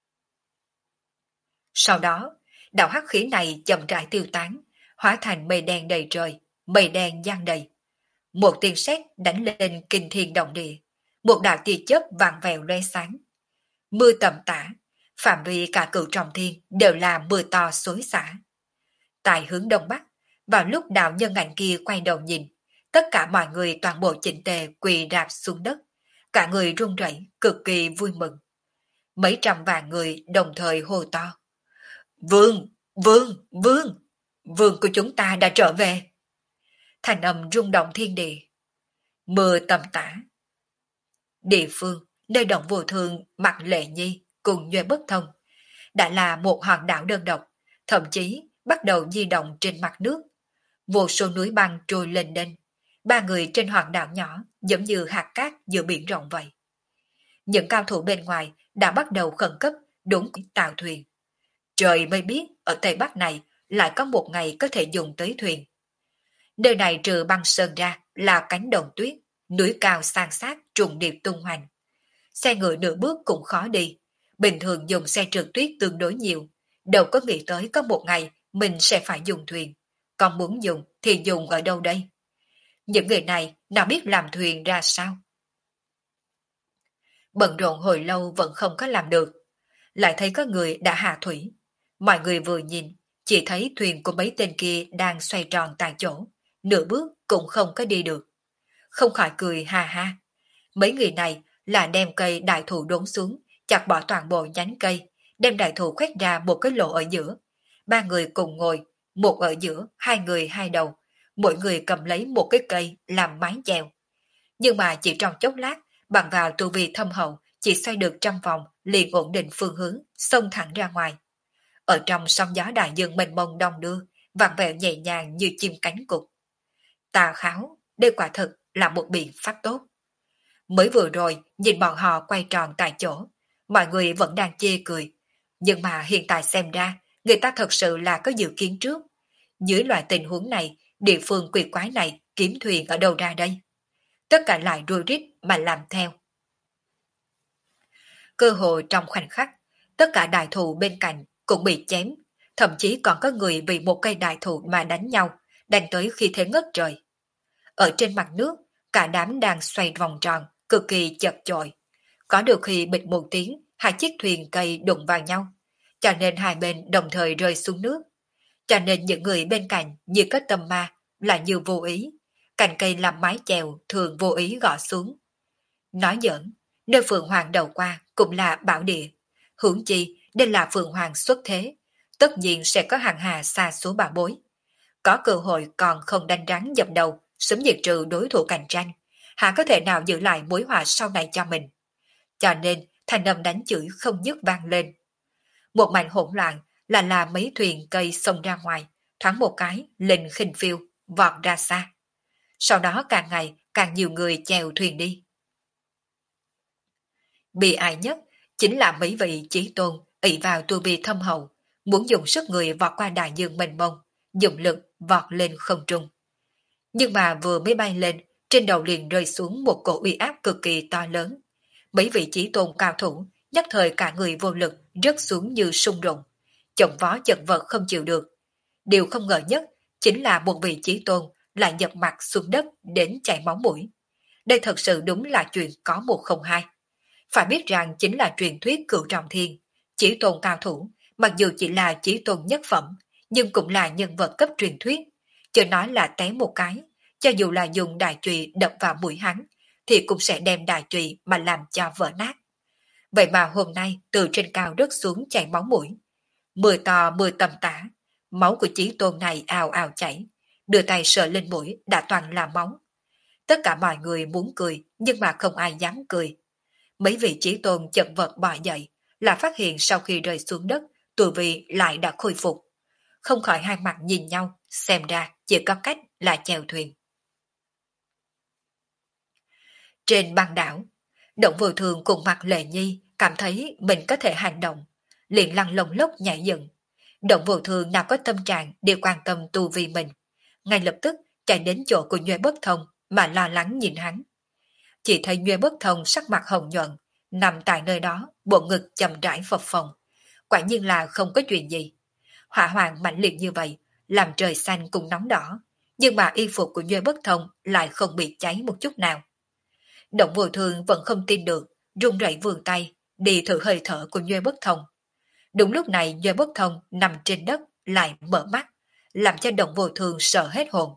Sau đó, đạo hắc khí này chậm rãi tiêu tán, hóa thành mây đen đầy trời, mây đen giăng đầy. Một tiếng sét đánh lên kinh thiên động địa, một đạo tia chớp vàng vèo lóe sáng. Mưa tầm tã, phạm vi cả cửu trọng thiên đều là mưa to xối xả. Tại hướng đông bắc, vào lúc đạo nhân ảnh kia quay đầu nhìn, tất cả mọi người toàn bộ chỉnh tề quỳ rạp xuống đất, cả người run rẩy, cực kỳ vui mừng. Mấy trăm vạn người đồng thời hô to: Vương, vương, vương, vương của chúng ta đã trở về. Thành âm rung động thiên địa. Mưa tầm tã. Địa phương nơi Động Vô Thương, Mặc Lệ Nhi cùng Nhuệ Bất Thông đã là một hòn đảo đơn độc, thậm chí bắt đầu di động trên mặt nước. Vô số núi băng trôi lên đên, ba người trên hòn đảo nhỏ giống như hạt cát giữa biển rộng vậy. Những cao thủ bên ngoài đã bắt đầu khẩn cấp đúng tàu thuyền. Trời mới biết ở Tây Bắc này lại có một ngày có thể dùng tới thuyền. Nơi này trừ băng sơn ra là cánh đồng tuyết, núi cao san sát trùng điệp tung hoành. Xe ngựa nửa bước cũng khó đi, bình thường dùng xe trượt tuyết tương đối nhiều, đâu có nghĩ tới có một ngày mình sẽ phải dùng thuyền. Còn muốn dùng thì dùng ở đâu đây? Những người này nào biết làm thuyền ra sao? Bận rộn hồi lâu vẫn không có làm được. Lại thấy có người đã hạ thủy. Mọi người vừa nhìn, chỉ thấy thuyền của mấy tên kia đang xoay tròn tại chỗ, nửa bước cũng không có đi được. Không khỏi cười ha ha. Mấy người này là đem cây đại thụ đốn xuống, chặt bỏ toàn bộ nhánh cây, đem đại thụ khoét ra một cái lỗ ở giữa. Ba người cùng ngồi, một ở giữa, hai người hai đầu, mỗi người cầm lấy một cái cây làm mái chèo. Nhưng mà chỉ trong chốc lát, bằng vào tu vi thâm hậu, chỉ xoay được trăm vòng, liền ổn định phương hướng, xông thẳng ra ngoài. Ở trong sóng gió đại dương mênh mông đong đưa, vặn vẹo nhẹ nhàng như chim cánh cụt. Tà Kháo, đây quả thực là một biện pháp tốt. Mới vừa rồi, nhìn bọn họ quay tròn tại chỗ, mọi người vẫn đang chê cười. Nhưng mà hiện tại xem ra, người ta thật sự là có dự kiến trước. Dưới loại tình huống này, địa phương quỷ quái này kiếm thuyền ở đâu ra đây? Tất cả lại rùi rít mà làm theo. Cơ hội trong khoảnh khắc, tất cả đại thụ bên cạnh cũng bị chém, thậm chí còn có người vì một cây đại thụ mà đánh nhau, đánh tới khi thế ngất trời. Ở trên mặt nước, cả đám đang xoay vòng tròn, cực kỳ chật chội. Có được khi bịch một tiếng, hai chiếc thuyền cây đụng vào nhau, cho nên hai bên đồng thời rơi xuống nước. Cho nên những người bên cạnh như có tâm ma, là như vô ý. Cành cây làm mái chèo thường vô ý gõ xuống. Nói giỡn, nơi Phượng Hoàng đầu qua cũng là bảo địa. Huống chi, đây là Phượng Hoàng xuất thế. Tất nhiên sẽ có hàng hà xa số bảo bối. Có cơ hội còn không đánh rắn dập đầu, sớm diệt trừ đối thủ cạnh tranh. Hạ có thể nào giữ lại mối họa sau này cho mình. Cho nên, thanh âm đánh chửi không dứt vang lên. Một mảnh hỗn loạn là là mấy thuyền cây xông ra ngoài, thoáng một cái lên khinh phiêu, vọt ra xa. Sau đó càng ngày càng nhiều người chèo thuyền đi. Bị ai nhất chính là mấy vị chí tôn ỷ vào tu vi thâm hậu, muốn dùng sức người vọt qua đại dương mênh mông, dùng lực vọt lên không trung. Nhưng mà vừa mới bay lên, trên đầu liền rơi xuống một cổ uy áp cực kỳ to lớn. Mấy vị chí tôn cao thủ nhất thời cả người vô lực rớt xuống như sung rụng, chồng vó chật vật không chịu được. Điều không ngờ nhất chính là một vị chí tôn lại nhập mặt xuống đất đến chảy máu mũi. Đây thật sự đúng là chuyện có một không hai. Phải biết rằng chính là truyền thuyết cửu trọng thiên, chí tôn cao thủ, mặc dù chỉ là chí tôn nhất phẩm, nhưng cũng là nhân vật cấp truyền thuyết. Chưa nói là té một cái, cho dù là dùng đại chùy đập vào mũi hắn, thì cũng sẽ đem đại chùy mà làm cho vỡ nát. Vậy mà hôm nay từ trên cao rớt xuống chảy máu mũi. Mưa to mưa tầm tã, máu của chí tôn này ào ào chảy, đưa tay sờ lên mũi đã toàn là máu. Tất cả mọi người muốn cười, nhưng mà không ai dám cười. Mấy vị chí tôn chật vật bò dậy, là phát hiện sau khi rơi xuống đất, tu vi lại đã khôi phục. Không khỏi hai mặt nhìn nhau, xem ra chỉ có cách là chèo thuyền. Trên băng đảo, Động Vô Thường cùng Mặc Lệ Nhi cảm thấy mình có thể hành động, liền lăn lồng lốc nhảy dựng. Động Vô Thường nào có tâm trạng để quan tâm tu vi mình, ngay lập tức chạy đến chỗ của Nhuệ Bất Thông mà lo lắng nhìn hắn. Chỉ thấy Nhuệ Bất Thông sắc mặt hồng nhuận, nằm tại nơi đó, bộ ngực chậm rãi phập phồng. Quả nhiên là không có chuyện gì. Hỏa hoàng mạnh liệt như vậy, làm trời xanh cùng nóng đỏ, nhưng mà y phục của Nhuê Bất Thông lại không bị cháy một chút nào. Động Vô Thương vẫn không tin được, run rẩy vươn tay, đi thử hơi thở của Nhuê Bất Thông. Đúng lúc này Nhuê Bất Thông nằm trên đất lại mở mắt, làm cho Động Vô Thương sợ hết hồn.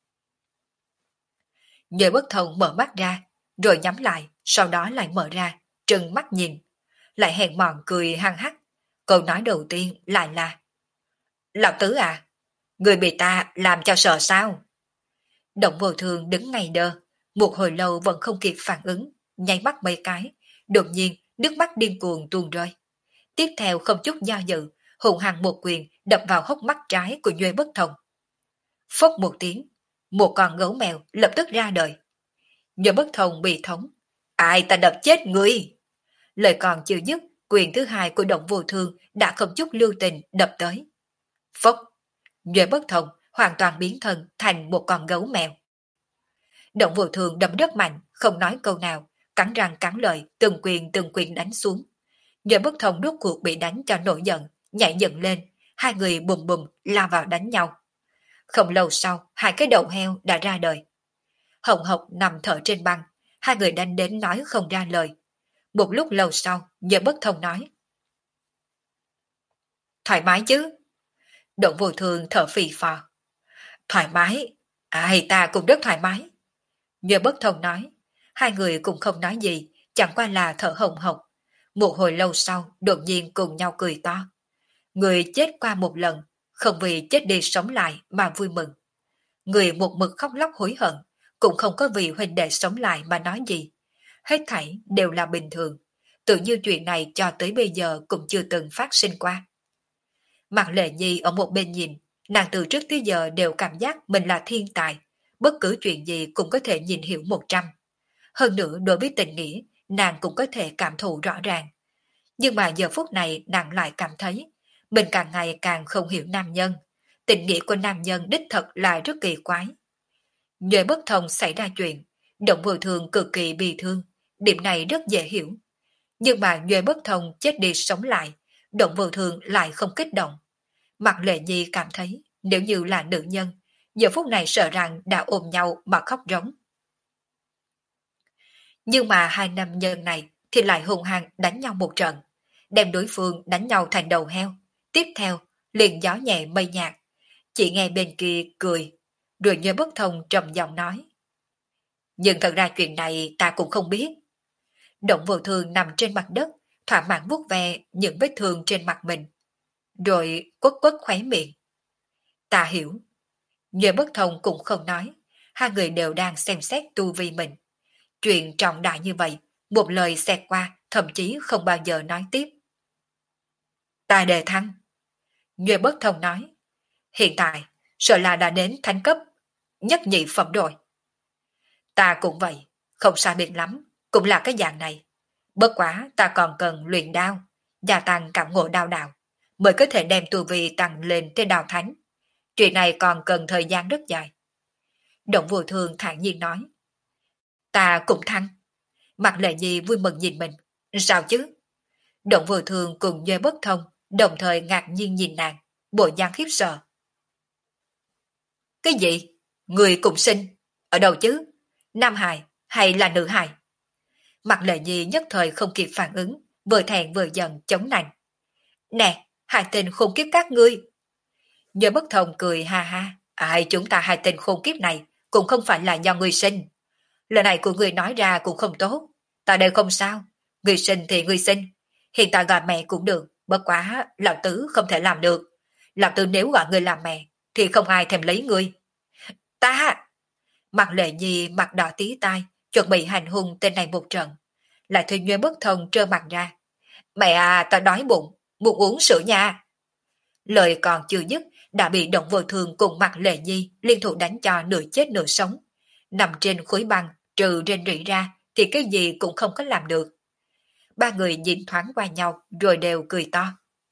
Nhuê Bất Thông mở mắt ra, rồi nhắm lại, sau đó lại mở ra, trừng mắt nhìn, lại hèn mọn cười hăng hắc. Câu nói đầu tiên lại là: Lão Tứ à, người bị ta làm cho sợ sao? Động Vô Thương đứng ngay đơ, một hồi lâu vẫn không kịp phản ứng, nháy mắt mấy cái, đột nhiên nước mắt điên cuồng tuôn rơi. Tiếp theo không chút do dự, hùng hăng một quyền đập vào hốc mắt trái của Nhuê Bất Thông. Phốc một tiếng, một con gấu mèo lập tức ra đời. Nhuê Bất Thông bị thống: Ai ta đập chết ngươi? Lời còn chưa dứt, quyền thứ hai của Động Vô Thương đã không chút lưu tình đập tới. Phốc, Nhuê Bất Thông hoàn toàn biến thân thành một con gấu mèo. Động Vô Thương đấm rất mạnh, không nói câu nào, cắn răng cắn lợi, từng quyền từng quyền đánh xuống. Nhuê Bất Thông rốt cuộc bị đánh cho nổi giận, nhảy dựng lên, hai người bùm bùm lao vào đánh nhau. Không lâu sau, hai cái đầu heo đã ra đời. Hồng Hộc nằm thở trên băng, hai người đánh đến nói không ra lời. Một lúc lâu sau, Nhuê Bất Thông nói: Thoải mái chứ? Động Vô Thương thở phì phò: Thoải mái, ai ta cũng rất thoải mái. Nhuê Bất Thông nói. Hai người cũng không nói gì, chẳng qua là thở hồng hộc. Một hồi lâu sau, đột nhiên cùng nhau cười to. Người chết qua một lần, không vì chết đi sống lại mà vui mừng. Người một mực khóc lóc hối hận, cũng không có vì huynh đệ sống lại mà nói gì. Hết thảy đều là bình thường, tự như chuyện này cho tới bây giờ cũng chưa từng phát sinh qua. Mạc Lệ Nhi ở một bên nhìn, nàng từ trước tới giờ đều cảm giác mình là thiên tài, bất cứ chuyện gì cũng có thể nhìn hiểu một trăm. Hơn nữa đối với tình nghĩa, nàng cũng có thể cảm thụ rõ ràng. Nhưng mà giờ phút này nàng lại cảm thấy mình càng ngày càng không hiểu nam nhân. Tình nghĩa của nam nhân đích thật là rất kỳ quái. Nhuê Bất Thông xảy ra chuyện, Động Vô Thương cực kỳ bi thương, điểm này rất dễ hiểu. Nhưng mà Nhuê Bất Thông chết đi sống lại, Động Vô Thương lại không kích động. Mạc Lệ Nhi cảm thấy nếu như là nữ nhân, giờ phút này sợ rằng đã ôm nhau mà khóc rống. Nhưng mà hai nam nhân này thì lại hung hăng đánh nhau một trận, đem đối phương đánh nhau thành đầu heo. Tiếp theo, liền gió nhẹ mây nhạt, chỉ nghe bên kia cười, rồi Nhuê Bất Thông trầm giọng nói: Nhưng thật ra chuyện này ta cũng không biết. Động Vô Thương nằm trên mặt đất, thỏa mãn vuốt ve những vết thương trên mặt mình, rồi quất quất khóe miệng. Ta hiểu. Nhuê Bất Thông cũng không nói, hai người đều đang xem xét tu vi mình. Chuyện trọng đại như vậy, một lời xẹt qua, thậm chí không bao giờ nói tiếp. Ta đề thăng. Nhuê Bất Thông nói. Hiện tại, sợ là đã đến thánh cấp, nhất nhị phẩm rồi. Ta cũng vậy, không sai biệt lắm, cũng là cái dạng này. Bất quá ta còn cần luyện đao, gia tăng cảm ngộ đao đạo, mới có thể đem tu vi tăng lên tới đao thánh. Chuyện này còn cần thời gian rất dài. Động Vô Thương thản nhiên nói. Ta cũng thăng. Mạc Lệ Nhi vui mừng nhìn mình. Sao chứ? Động Vô Thương cùng Nhuê Bất Thông đồng thời ngạc nhiên nhìn nàng, bộ dáng khiếp sợ. Cái gì? Người cùng sinh? Ở đâu chứ? Nam hài hay là nữ hài? Mạc Lệ Nhi nhất thời không kịp phản ứng, vừa thẹn vừa giận chống nạnh. Nè, hai tên khôn kiếp các ngươi. Nhuê Bất Thông cười ha ha. Ai chúng ta hai tên khôn kiếp này cũng không phải là do người sinh. Lời này của người nói ra cũng không tốt. Ta đều không sao. Người sinh thì người sinh. Hiện tại gọi mẹ cũng được. Bất quá, lão tứ không thể làm được. Lão tứ nếu gọi người làm mẹ, thì không ai thèm lấy người. Ta! Mặt Lệ Nhi mặt đỏ tí tai, chuẩn bị hành hung tên này một trận. Lại thuê Nhuê Bất Thông trơ mặt ra. Mẹ à, ta đói bụng, muốn uống sữa nha. Lời còn chưa dứt, đã bị Động Vô Thương cùng Mặt Lệ Nhi liên thủ đánh cho nửa chết nửa sống. Nằm trên khối băng, trừ rên rỉ ra, thì cái gì cũng không có làm được. Ba người nhìn thoáng qua nhau, rồi đều cười to.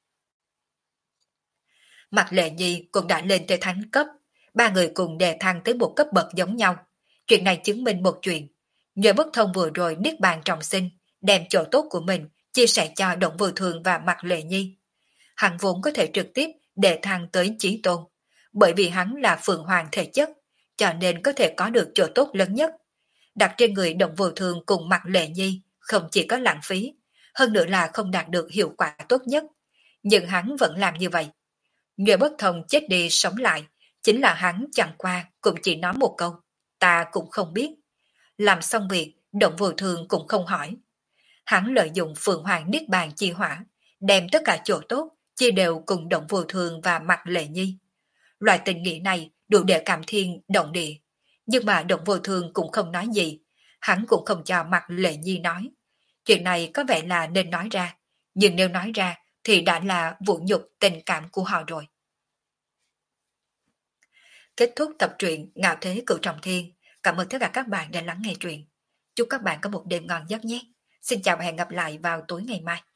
Mặt Lệ Nhi cũng đã lên tới thánh cấp, ba người cùng đề thăng tới một cấp bậc giống nhau. Chuyện này chứng minh một chuyện. Nhuê Bất Thông vừa rồi niết bàn trọng sinh, đem chỗ tốt của mình chia sẻ cho Động Vô Thường và Mặt Lệ Nhi. Hắn vốn có thể trực tiếp đề thăng tới chí tôn, bởi vì hắn là phượng hoàng thể chất, cho nên có thể có được chỗ tốt lớn nhất. Đặt trên người Động Vô Thường cùng Mạc Lệ Nhi không chỉ có lãng phí, hơn nữa là không đạt được hiệu quả tốt nhất. Nhưng hắn vẫn làm như vậy. Người bất thông chết đi sống lại, chính là hắn chẳng qua cũng chỉ nói một câu, ta cũng không biết. Làm xong việc, Động Vô Thường cũng không hỏi. Hắn lợi dụng Phượng Hoàng Niết Bàn chi hỏa, đem tất cả chỗ tốt chia đều cùng Động Vô Thường và Mạc Lệ Nhi. Loại tình nghĩa này đủ để cảm thiên động địa. Nhưng mà Động Vô Thường cũng không nói gì, hắn cũng không cho Mạc Lệ Nhi nói. Chuyện này có vẻ là nên nói ra, nhưng nếu nói ra thì đã là vũ nhục tình cảm của họ rồi. Kết thúc tập truyện Ngạo Thế Cửu Trọng Thiên. Cảm ơn tất cả các bạn đã lắng nghe truyện. Chúc các bạn có một đêm ngon giấc nhé. Xin chào và hẹn gặp lại vào tối ngày mai.